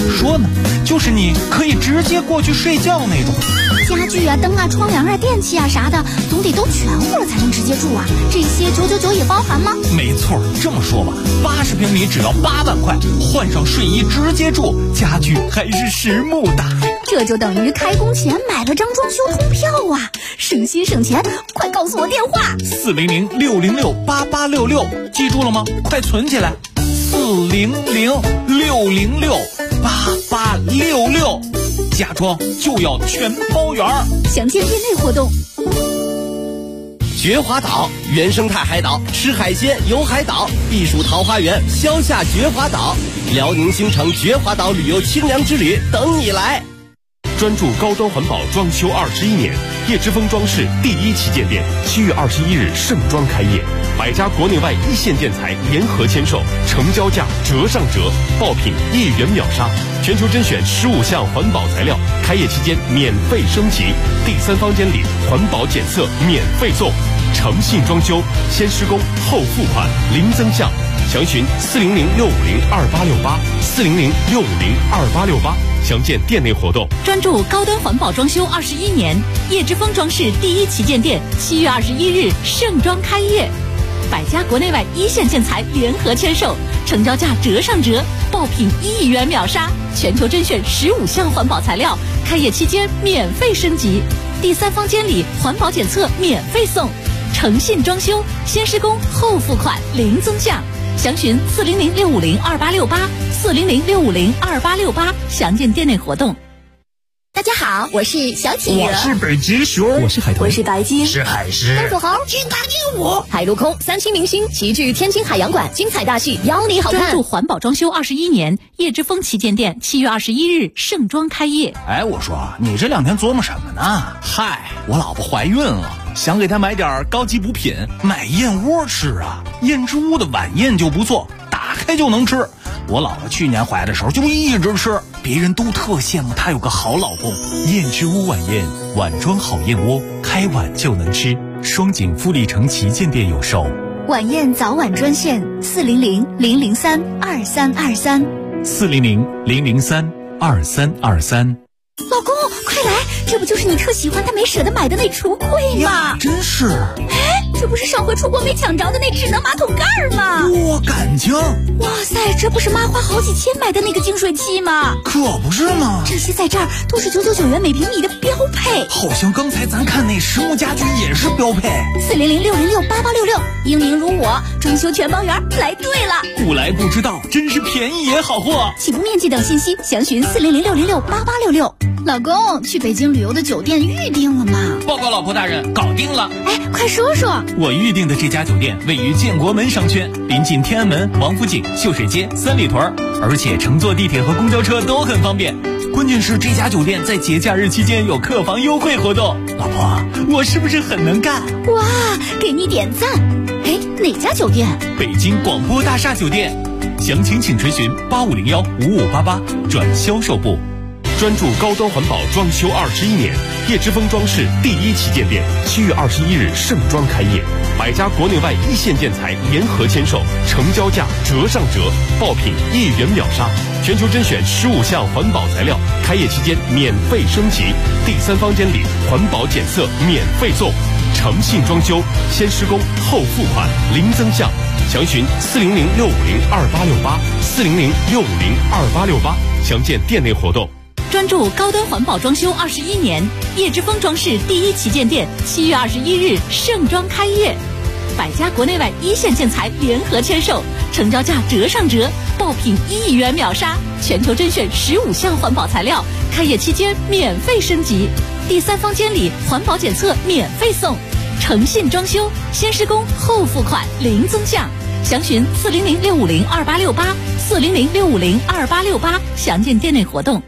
说呢？就是你可以直接过去睡觉那种。 家具啊、灯啊、窗帘啊、电器啊啥的，总得都全乎了才能直接住啊。这些999也包含吗？ 没错，这么说吧，80平米只要8万块，换上睡衣直接住，家具还是实木的。 这就等于开工前买了张装修通票啊，省心省钱！快告诉我电话 ：400-606-8866，记住了吗？快存起来，400-606-8866，家装就要全包圆。 详见店内活动。 绝华岛原生态海岛，吃海鲜游海岛，避暑桃花源消夏绝华岛，辽宁新城绝华岛旅游清凉之旅等你来。 专注高端环保装修21年，叶之峰装饰第1旗舰店7月21日盛装开业，100家国内外一线建材联合签售，成交价折上折，爆品1元秒杀，全球甄选15项环保材料，开业期间免费升级，第3方监理环保检测免费送，诚信装修，先施工后付款，零增项。详询400-650-2868，400-650-2868，详见店内活动。 专注高端环保装修21年，叶之峰装饰第1旗舰店7月21日盛装开业，100家国内外一线建材联合签售，成交价折上折，爆品1元秒杀，全球甄选15项环保材料，开业期间免费升级，第3方监理环保检测免费送，诚信装修，先施工后付款，零增项。详询400-650-2868，400-650-2868，详见店内活动。 大家好，我是小企鹅， 我是北极熊， 我是海豚， 我是白鲸， 是海狮， 灯火猴， 金刚鹦鹉， 海陆空3栖明星齐聚天津海洋馆，精彩大戏邀你好看。 专注环保装修21年，叶之峰旗舰店7月21日盛装开业。 哎，我说你这2天琢磨什么呢？嗨，我老婆怀孕了，想给她买点高级补品，买燕窝吃啊。燕之屋的晚宴就不错，打开就能吃。我老婆去年怀的时候就一直吃，别人都特羡慕她有个好老公。 燕之屋晚宴，碗装好燕窝，开碗就能吃。双井富力城旗舰店有售。 晚宴早晚专线400-003-2323。 400-003-2323。 老公，快来！这不就是你特喜欢但没舍得买的那橱柜吗？ 真是！ 哎，这不是上回出国没抢着的那智能马桶盖吗？ 哇，感情！ 哇塞，这不是妈花好几千买的那个净水器吗？ 可不是吗？ 这些在这儿都是999元每平米的标配。 好像刚才咱看那实木家居也是标配。 400-606-8866，英明如我，装修全包圆，来对了。 不来不知道，真是便宜也好货。 起步面积等信息详询400-606-8866。老公，去北京旅游的酒店预定了吗？ 报告老婆大人，搞定了。 哎，快说说。 我预定的这家酒店位于建国门商圈，临近天安门、王府井、秀水街、三里屯，而且乘坐地铁和公交车都很方便。关键是这家酒店在节假日期间有客房优惠活动。老婆，我是不是很能干？ 哇，给你点赞。哎，哪家酒店？ 北京广播大厦酒店。详情请垂询8501-5588转销售部。 专注高端环保装修21年，叶之峰装饰第1旗舰店7月21日盛装开业，100家国内外一线建材联合签售，成交价折上折，爆品1元秒杀，全球甄选15项环保材料，开业期间免费升级，第3方监理环保检测免费送，诚信装修，先施工后付款，零增项。详询400-650-2868，400-650-2868，详见店内活动。 专注高端环保装修21年，叶之峰装饰第1旗舰店7月21日盛装开业，100家国内外一线建材联合签售，成交价折上折，爆品1元秒杀，全球甄选15项环保材料，开业期间免费升级，第3方监理环保检测免费送，诚信装修，先施工后付款，零增项。详询400-650-2868，400-650-2868，详见店内活动。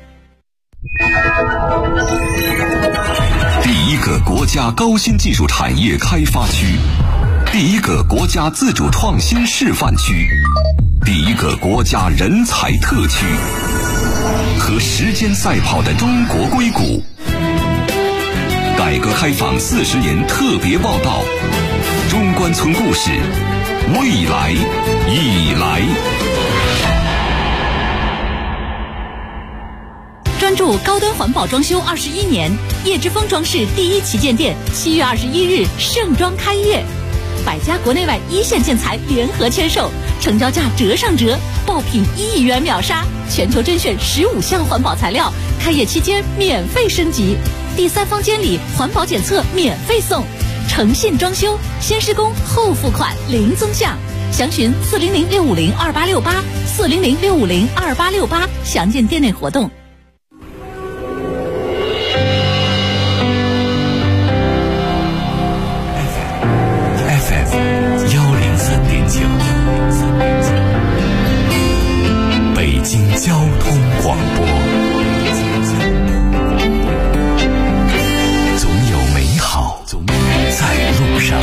第一个国家高新技术产业开发区，第一个国家自主创新示范区，第一个国家人才特区，和时间赛跑的中国硅谷。改革开放40年特别报道，中关村故事，未来已来。 专注高端环保装修21年，叶之峰装饰第一旗舰店7月21日盛装开业，百家国内外一线建材联合签售，成交价折上折，爆品1亿元秒杀，全球甄选15项环保材料，开业期间免费升级，第3方监理环保检测免费送，诚信装修，先施工后付款零增项，详询400-650-2868，400-650-2868，详见店内活动。 北京交通广播，总有美好在路上。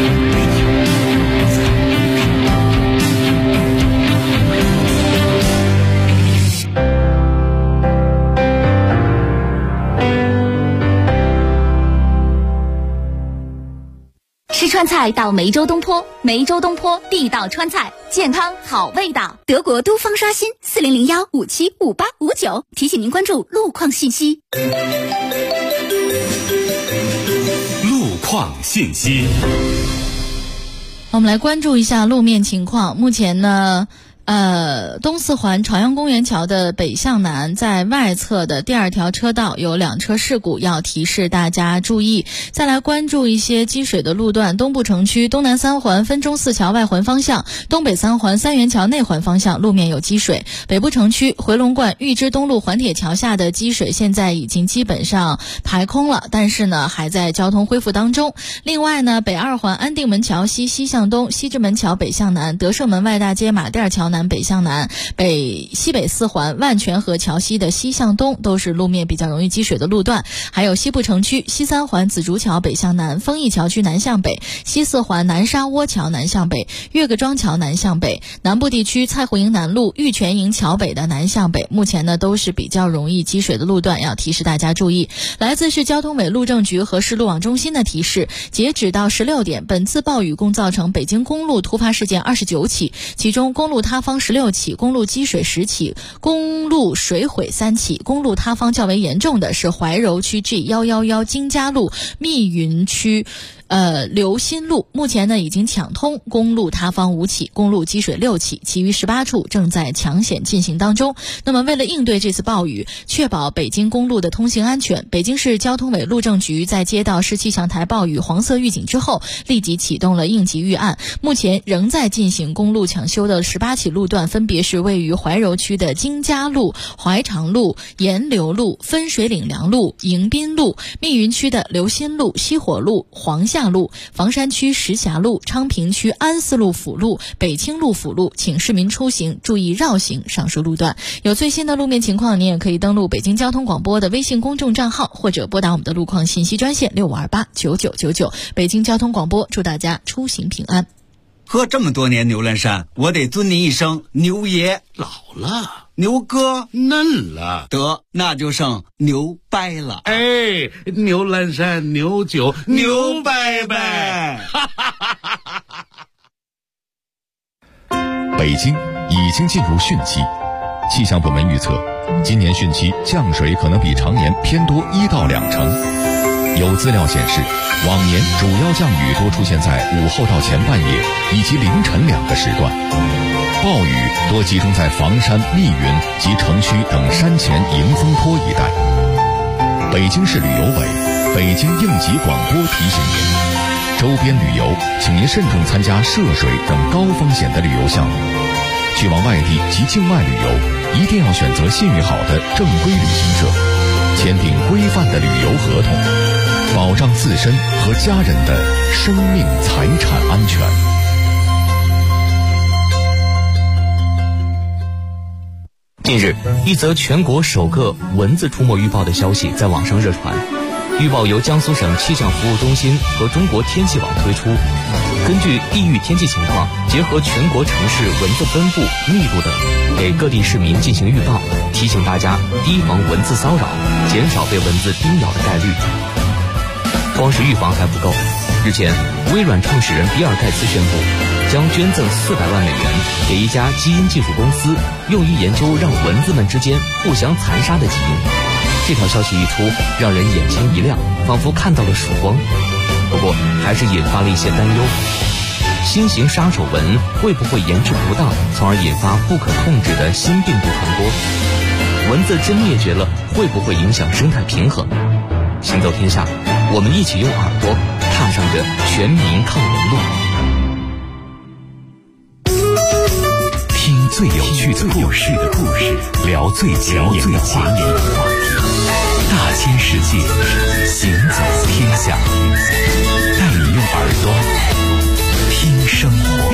吃川菜到梅州东坡，梅州东坡地道川菜，健康好味道。德国都方刷新4001575859，提醒您关注路况信息。 路况信息， 我们来关注一下路面情况。目前呢，东四环朝阳公园桥的北向南在外侧的第2条车道有2车事故，要提示大家注意。再来关注一些积水的路段，东部城区东南3环分钟寺桥外环方向，东北3环三元桥内环方向路面有积水。北部城区回龙观玉枝东路环铁桥下的积水现在已经基本上排空了，但是呢还在交通恢复当中。另外呢，北2环安定门桥西西向东，西直门桥北向南，德胜门外大街马甸桥南北向南，西北4环万泉河桥西的西向东都是路面比较容易积水的路段。还有西部城区西3环紫竹桥北向南，丰益桥区南向北，西4环南沙窝桥南向北，岳各庄桥南向北，南部地区蔡湖营南路玉泉营桥北的南向北，目前呢都是比较容易积水的路段，要提示大家注意。来自市交通委路政局和市路网中心的提示，截止到16点，本次暴雨共造成北京公路突发事件29起，其中公路塌方16起，公路积水10起，公路水毁3起。公路塌方较为严重的是怀柔区 G111金家路密云区刘新路，目前呢已经抢通，公路塌方5起，公路积水6起，其余18处正在抢险进行当中。那么为了应对这次暴雨，确保北京公路的通行安全，北京市交通委路政局在接到市气象台报雨黄色预警之后，立即启动了应急预案。目前仍在进行公路抢修的18起路段，分别是位于怀柔区的金家路、怀长路、沿流路、分水岭梁路、迎宾路，密云区的刘新路、西火路、黄下路，房山区石峡路、昌平区安四路辅路、北清路辅路，请市民出行注意绕行上述路段。有最新的路面情况，您也可以登录北京交通广播的微信公众账号，或者拨打我们的路况信息专线65289999。北京交通广播，祝大家出行平安。 喝这么多年牛栏山，我得尊您一声牛爷。 老了， 牛哥嫩了， 得那就剩牛掰了。 哎，牛栏山牛酒牛掰掰。 北京已经进入汛期，气象部门预测，今年汛期降水可能比常年偏多1到2成。有资料显示，往年主要降雨多出现在午后到前半夜以及凌晨2个时段，暴雨多集中在房山、密云及城区等山前迎风坡一带。北京市旅游委、北京应急广播提醒您，周边旅游请您慎重参加涉水等高风险的旅游项目。去往外地及境外旅游，一定要选择信誉好的正规旅行社，签订规范的旅游合同，保障自身和家人的生命财产安全。 近日，一则全国首个蚊子出没预报的消息在网上热传。预报由江苏省气象服务中心和中国天气网推出，根据地域天气情况，结合全国城市蚊子分布、密度等，给各地市民进行预报，提醒大家提防蚊子骚扰，减少被蚊子叮咬的概率。光是预防还不够，日前，微软创始人比尔盖茨宣布，将捐赠400万美元给一家基因技术公司，用于研究让蚊子们之间互相残杀的基因。 这条消息一出，让人眼前一亮，仿佛看到了曙光。不过，还是引发了一些担忧。新型杀手蚊会不会研制不当，从而引发不可控制的新病毒传播？蚊子真灭绝了，会不会影响生态平衡？行走天下，我们一起用耳朵踏上这全民抗蚊路。 听最有趣的故事，聊最前沿的话题。大千世界，行走天下，带你用耳朵听生活。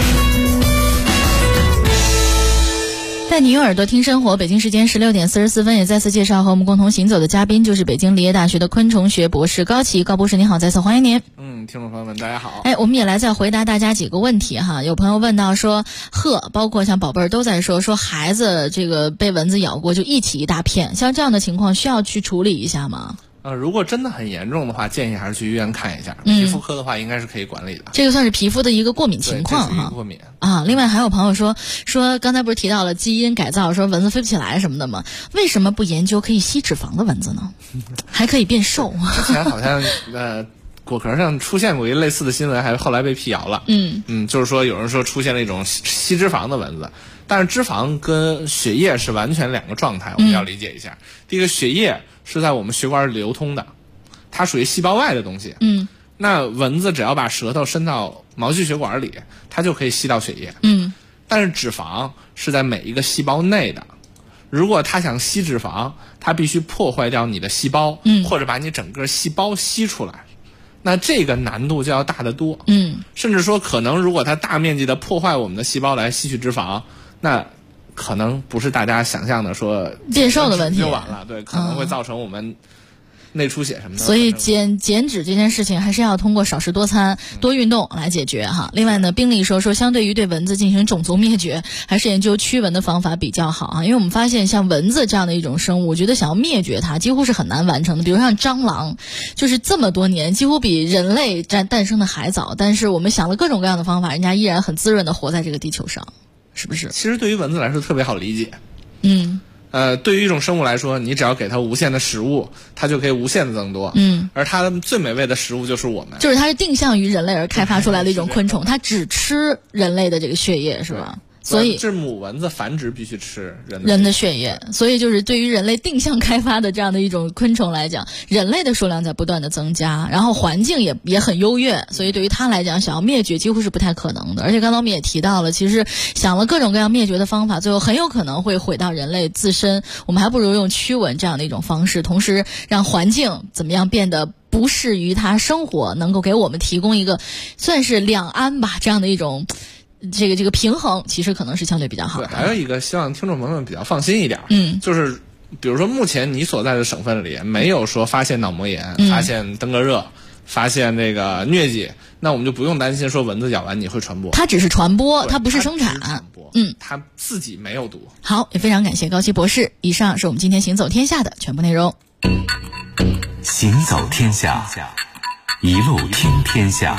带你用耳朵听生活。北京时间16点44分，也再次介绍和我们共同行走的嘉宾，就是北京林业大学的昆虫学博士高奇。高博士你好，再次欢迎您。 听众朋友们大家好。 我们也来再回答大家几个问题哈。有朋友问到说，包括像宝贝儿都在说孩子这个被蚊子咬过就一起一大片，像这样的情况需要去处理一下吗？ 如果真的很严重的话，建议还是去医院看一下。皮肤科的话，应该是可以管理的。 这个算是皮肤的一个过敏情况哈。 过敏啊。另外还有朋友说刚才不是提到了基因改造，说蚊子飞不起来什么的吗？为什么不研究可以吸脂肪的蚊子呢？还可以变瘦。 之前好像果壳上出现过一类似的新闻，还后来被辟谣了。就是说有人说出现了一种吸脂肪的蚊子，但是脂肪跟血液是完全两个状态，我们要理解一下。第一个，血液是在我们血管里流通的，它属于细胞外的东西。那蚊子只要把舌头伸到毛细血管里，它就可以吸到血液。但是脂肪是在每一个细胞内的，如果它想吸脂肪，它必须破坏掉你的细胞，或者把你整个细胞吸出来。那这个难度就要大得多。甚至说可能如果它大面积的破坏我们的细胞来吸取脂肪，那可能不是大家想象的说变瘦的问题就完了。对，可能会造成我们内出血什么的。 所以减脂这件事情还是要通过少食多餐、多运动来解决哈。另外呢，冰丽说相对于对蚊子进行种族灭绝，还是研究驱蚊的方法比较好啊。因为我们发现像蚊子这样的一种生物，我觉得想要灭绝它几乎是很难完成的。比如像蟑螂，就是这么多年几乎比人类诞生的还早，但是我们想了各种各样的方法，人家依然很滋润的活在这个地球上，是不是？ 其实对于蚊子来说特别好理解。对于一种生物来说，你只要给它无限的食物，它就可以无限的增多。而它最美味的食物就是我们， 就是它是定向于人类而开发出来的一种昆虫，它只吃人类的这个血液，是吧？所以这母蚊子繁殖必须吃人的血液，所以就是对于人类定向开发的这样的一种昆虫来讲，人类的数量在不断的增加，然后环境也很优越，所以对于它来讲，想要灭绝几乎是不太可能的。而且刚才我们也提到了，其实想了各种各样灭绝的方法，最后很有可能会毁到人类自身。我们还不如用驱蚊这样的一种方式，同时让环境怎么样变得不适于它生活，能够给我们提供一个算是两安吧这样的一种。这个平衡其实可能是相对比较好的。 还有一个希望听众朋友们比较放心一点，就是比如说目前你所在的省份里没有说发现脑膜炎、发现登革热、发现这个疟疾，那我们就不用担心说蚊子咬完你会传播。 它只是传播，它不是生产。 它自己没有毒。 好，也非常感谢高奇博士。以上是我们今天行走天下的全部内容。 行走天下，一路听天下。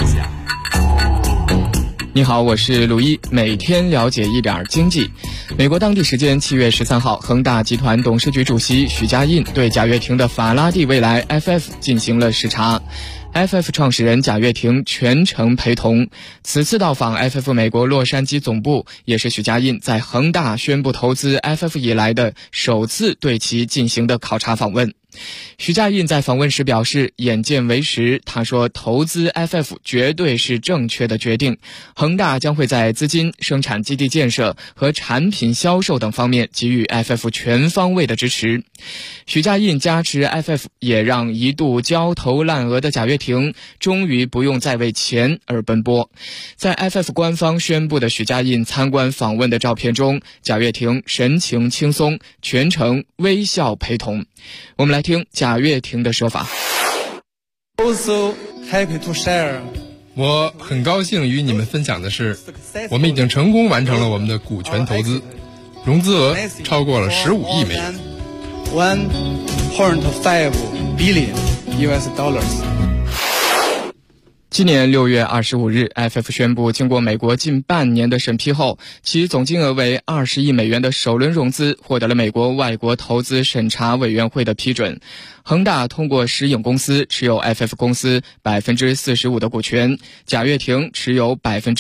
你好，我是鲁一，每天了解一点经济。美国当地时间7月13号，恒大集团董事局主席许家印对贾跃亭的法拉第未来 FF 进行了视察。FF 创始人贾跃亭全程陪同。此次到访 FF 美国洛杉矶总部，也是许家印在恒大宣布投资 FF 以来的首次对其进行的考察访问。许家印在访问时表示，眼见为实，他说投资 FF 绝对是正确的决定，恒大将会在资金、生产基地建设和产品销售等方面给予 FF 全方位的支持。许家印加持 FF 也让一度焦头烂额的贾跃亭终于不用再为钱而奔波。在 FF 官方宣布的许家印参观访问的照片中，贾跃亭神情轻松，全程微笑陪同。我们来听贾跃亭的说法。 Also happy to share. 我很高兴与你们分享的是，我们已经成功完成了我们的股权投资，融资额超过了15亿美元。$1.5 billion. 今年6月25日 ，FF 宣布，经过美国近半年的审批后，其总金额为20亿美元的首轮融资获得了美国外国投资审查委员会的批准。恒大通过石影公司持有 FF 公司45%的股权，贾跃亭持有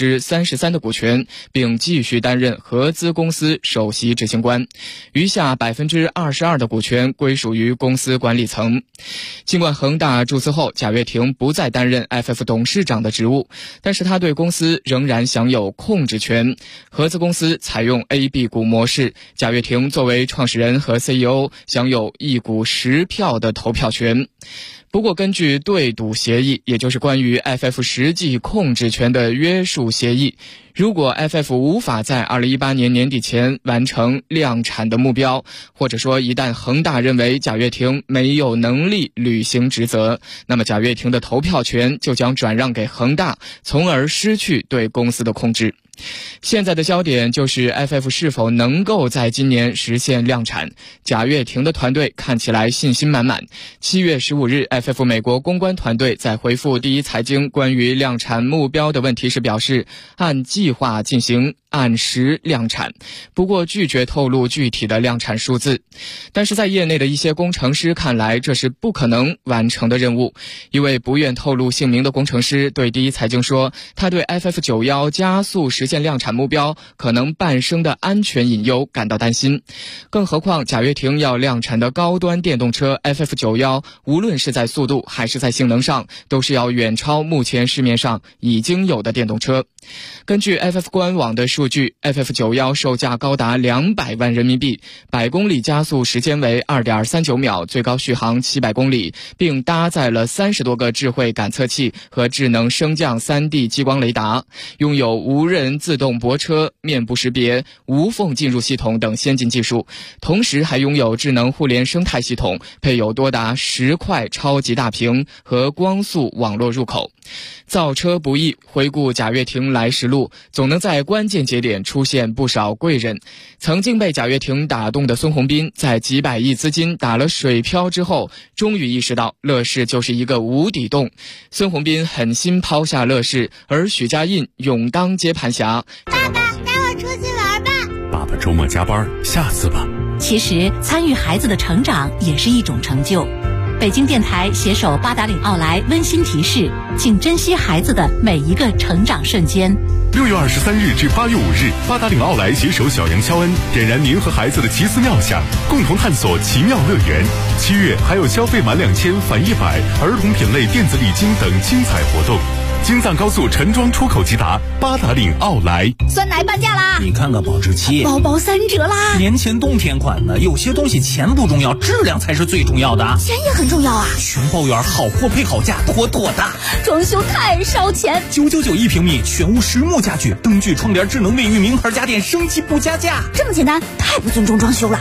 33%的股权，并继续担任合资公司首席执行官，余下22%的股权归属于公司管理层。尽管恒大注资后，贾跃亭不再担任 FF 董事长的职务，但是他对公司仍然享有控制权。合资公司采用 A/B 股模式，贾跃亭作为创始人和 CEO 享有1股10票的投票权。不过根据对赌协议，也就是关于 FF 实际控制权的约束协议，如果 FF 无法在2018年年底前完成量产的目标，或者说一旦恒大认为贾跃亭没有能力履行职责，那么贾跃亭的投票权就将转让给恒大，从而失去对公司的控制。现在的焦点就是 FF 是否能够在今年实现量产。贾跃亭的团队看起来信心满满。7月15日 FF 美国公关团队在回复第一财经关于量产目标的问题时表示，按计划进行，按时量产，不过拒绝透露具体的量产数字。但是在业内的一些工程师看来，这是不可能完成的任务。一位不愿透露姓名的工程师对第一财经说，他对 FF91 加速实现量产目标可能伴生的安全隐忧感到担心。更何况贾跃亭要量产的高端电动车 FF91， 无论是在速度还是在性能上，都是要远超目前市面上已经有的电动车。根据 FF 官网的数据， FF91 售价高达200万人民币，100公里加速时间为 2.39 秒，最高续航700公里，并搭载了30多个智慧感测器和智能升降 3D 激光雷达，拥有无人自动泊车、面部识别、无缝进入系统等先进技术，同时还拥有智能互联生态系统，配有多达10块超级大屏和光速网络入口。造车不易，回顾贾跃亭来时路，总能在关键节点出现不少贵人。曾经被贾跃亭打动的孙宏斌，在几百亿资金打了水漂之后，终于意识到乐视就是一个无底洞。孙宏斌狠心抛下乐视，而许家印勇当接盘侠。 爸爸，带我出去玩吧。 爸爸周末加班，下次吧。 其实参与孩子的成长也是一种成就。北京电台携手八达岭奥莱温馨提示，请珍惜孩子的每一个成长瞬间。 6月23日至8月5日，八达岭奥莱携手小杨肖恩，点燃您和孩子的奇思妙想，共同探索奇妙乐园。7月还有消费满2000返100，儿童品类电子礼金等精彩活动。京藏高速陈庄出口即达，八达岭奥莱。 酸奶半价啦！ 你看看保质期， 包包3折啦！ 年前冬天款的，有些东西钱不重要，质量才是最重要的。 钱也很重要啊！ 全包圆，好货配好价，妥妥的。 装修太烧钱 ，999一平米，全屋实木家具，灯具、窗帘、智能卫浴，名牌家电，升级不加价。 这么简单，太不尊重装修了。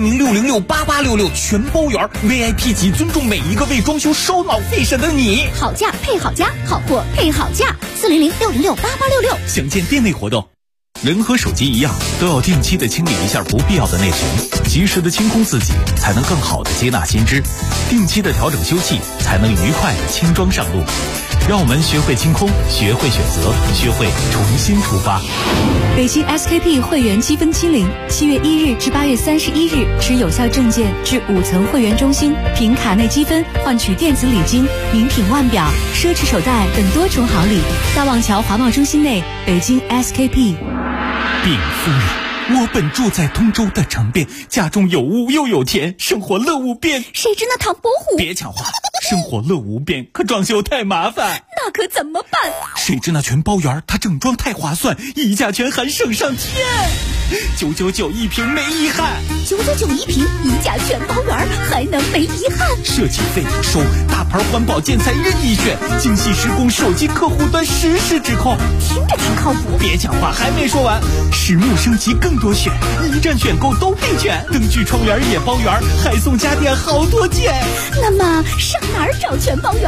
40060688866全包圆 ，VIP 级，尊重每一个为装修烧脑费神的你。 好价配好家，好货配好价，40060688866。 详见店内活动。人和手机一样，都要定期的清理一下不必要的内存，及时的清空自己，才能更好的接纳新知；定期的调整修葺，才能愉快的轻装上路。让我们学会清空，学会选择，学会重新出发。 北京 SKP 会员积分清零，7月1日至8月31日，持有效证件至5层会员中心，凭卡内积分换取电子礼金、名品腕表、奢侈手袋等多重好礼。大望桥华贸中心内，北京 SKP。 禀夫人，我本住在通州的城边，家中有屋又有田，生活乐无边。 谁知那唐伯虎？ 别抢话，生活乐无边，可装修太麻烦。 那可怎么办？ 谁知那全包圆，它整装太划算，溢价权还省上天。999一平没遗憾 ，999一平，溢价全包圆，还能没遗憾？ 设计费不收，大牌环保建材任意选，精细施工，手机客户端实时指控， 听着挺靠谱。 别讲话，还没说完，实木升级更多选，一站选购都备全，灯具窗帘也包圆，还送家电好多件。 那么上哪儿找全包圆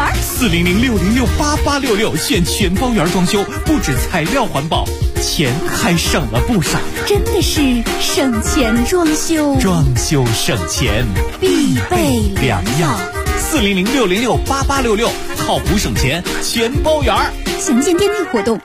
？40060688866选全包圆装修，不止材料环保，钱还省了不少。 真的是省钱装修， 装修省钱必备良药。 40060688866， 靠谱省钱，全包圆。 详见店内活动。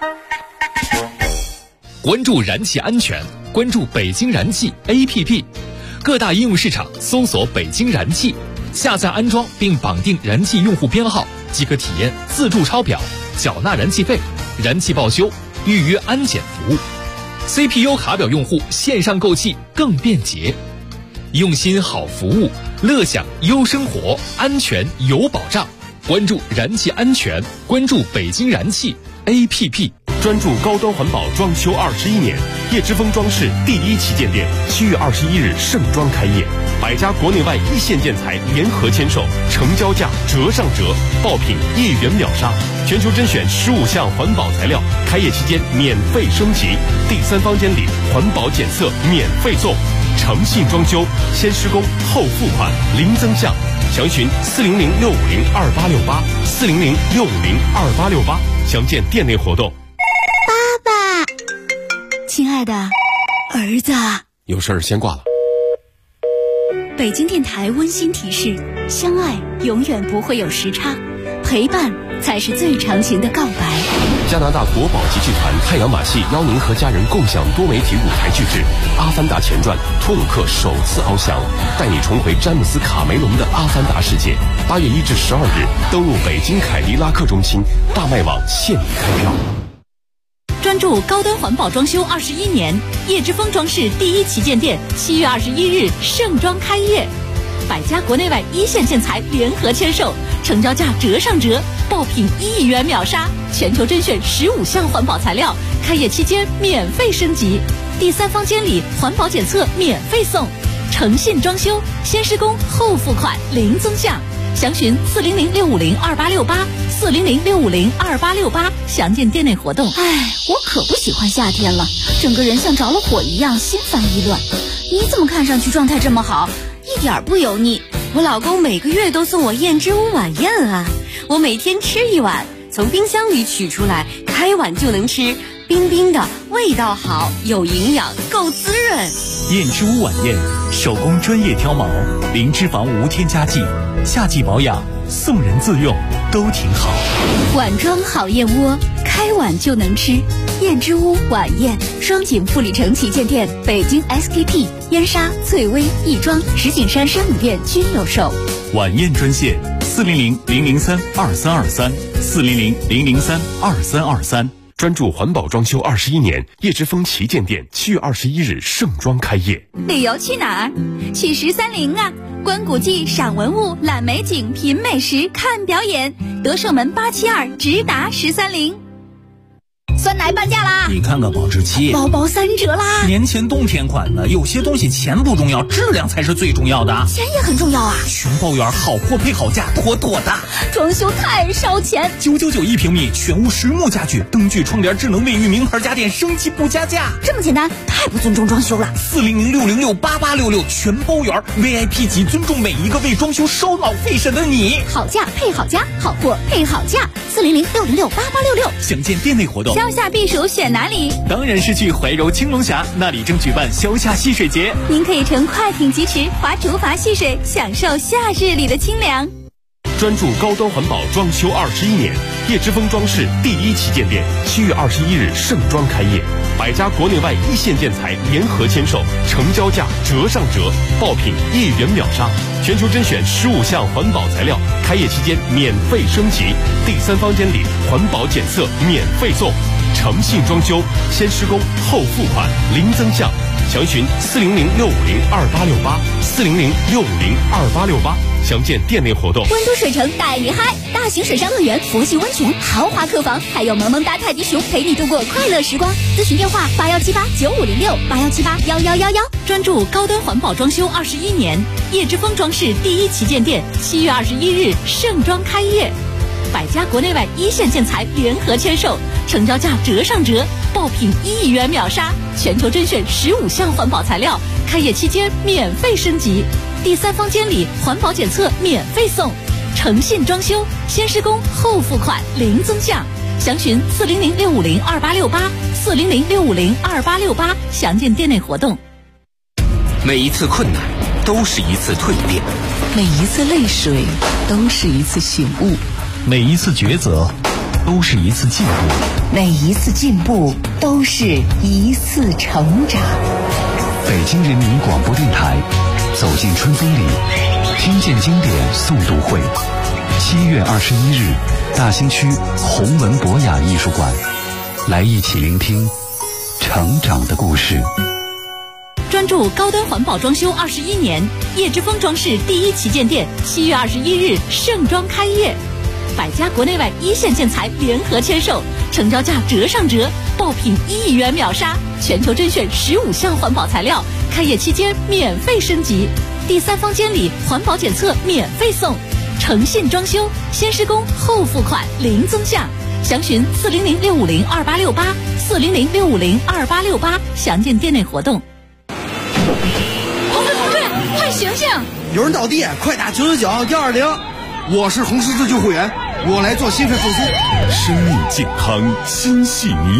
关注燃气安全，关注北京燃气 APP， 各大应用市场搜索北京燃气，下载安装并绑定燃气用户编号，即可体验自助抄表、缴纳燃气费、燃气报修、预约安检服务。CPU 卡表用户线上购气更便捷，用心好服务，乐享优生活，安全有保障。关注燃气安全，关注北京燃气 APP。 专注高端环保装修21年，叶之峰装饰第1旗舰店7月21日盛装开业，100家国内外一线建材联合签售，成交价折上折，爆品1元秒杀，全球甄选15项环保材料，开业期间免费升级，第3房间里环保检测免费送，诚信装修，先施工后付款，零增项，详询400-650-2868，400-650-2868，详见店内活动。 爸爸，亲爱的儿子， 有事儿先挂了。 北京电台温馨提示：相爱永远不会有时差，陪伴才是最长情的告白。 加拿大国宝级剧团太阳马戏邀您和家人共享多媒体舞台剧制《阿凡达前传》，托姆克首次翱翔，带你重回詹姆斯卡梅隆的阿凡达世界。8月1至12日，登陆北京凯迪拉克中心，大麦网现已开票。 专注高端环保装修21年，叶之峰装饰第1旗舰店7月21日盛装开业，100家国内外一线建材联合签售，成交价折上折，爆品1亿元秒杀，全球甄选15项环保材料，开业期间免费升级，第3房间里环保检测免费送，诚信装修，先施工后付款，零增项。详询400-650-2868，400-650-2868，详见店内活动。 哎，我可不喜欢夏天了，整个人像着了火一样，心烦意乱。你怎么看上去状态这么好，一点不油腻？ 我老公每个月都送我燕之屋晚宴啊，我每天吃1碗，从冰箱里取出来，开碗就能吃，冰冰的，味道好，有营养，够滋润。 燕之屋晚宴，手工专业挑毛，零脂肪无添加剂，夏季保养，送人自用都挺好。 碗装好燕窝，开碗就能吃。燕之屋晚宴，双井富里城旗舰店、北京 SKP、燕莎、翠微、亦庄、石景山生乳店均有售。 晚宴专线400-003-2323，400-003-2323。 专注环保装修21年，叶之峰旗舰店7月21日盛装开业。 旅游去哪儿？去1030啊！观古迹、赏文物、览美景、品美食、看表演，德胜门872直达1030。酸奶半价啦！ 你看看保质期， 包包3折啦！ 年前冬天款的，有些东西钱不重要，质量才是最重要的。 钱也很重要啊！ 全包圆，好货配好价，妥妥的。 装修太烧钱 ，999一平米，全屋实木家具，灯具、窗帘、智能卫浴，名牌家电，升级不加价。 这么简单，太不尊重装修了。 400-606-8866，全包圆 ，VIP 级，尊重每一个为装修烧脑费神的你。 好价配好家，好货配好价。400-606-8866， 详见店内活动。 消夏避暑选哪里？ 当然是去怀柔青龙峡，那里正举办消夏戏水节。 您可以乘快艇疾驰，划竹筏戏水，享受夏日里的清凉。 专注高端环保装修21年，叶之峰装饰第1旗舰店7月21日盛装开业，100家国内外一线建材联合签售，成交价折上折，爆品1元秒杀，全球甄选15项环保材料，开业期间免费升级，第3房间里环保检测免费送，诚信装修，先施工后付款，零增项。详询400-650-2868，400-650-2868，详见店内活动。 温都水城带你嗨，大型水上乐园、佛系温泉、豪华客房，还有萌萌哒泰迪熊陪你度过快乐时光。咨询电话81789506，81781111。 专注高端环保装修21年，叶之峰装饰第1旗舰店7月21日盛装开业，100家国内外一线建材联合签售，成交价折上折，爆品1亿元秒杀，全球甄选15项环保材料，开业期间免费升级，第3房间里环保检测免费送，诚信装修，先施工后付款，零增项。详询400-650-2868，400-650-2868，详见店内活动。 每一次困难都是一次蜕变， 每一次泪水都是一次醒悟， 每一次抉择都是一次进步， 每一次进步都是一次成长。 北京人民广播电台，走进春风里，听见经典诵读会，7月21日，大兴区弘文博雅艺术馆，来一起聆听成长的故事。 专注高端环保装修21年，叶之峰装饰第一旗舰店7月21日盛装开业，百家国内外一线建材联合签售，成交价折上折，爆品1亿元秒杀，全球甄选15项环保材料，开业期间免费升级，第3方监理环保检测免费送，诚信装修，先施工后付款零增项，详询400-650-2868，400-650-2868，详见店内活动。同志，快醒醒！ 有人倒地，快打999-120。我是红十字救护员，我来做心肺复苏。 生命健康新细腻。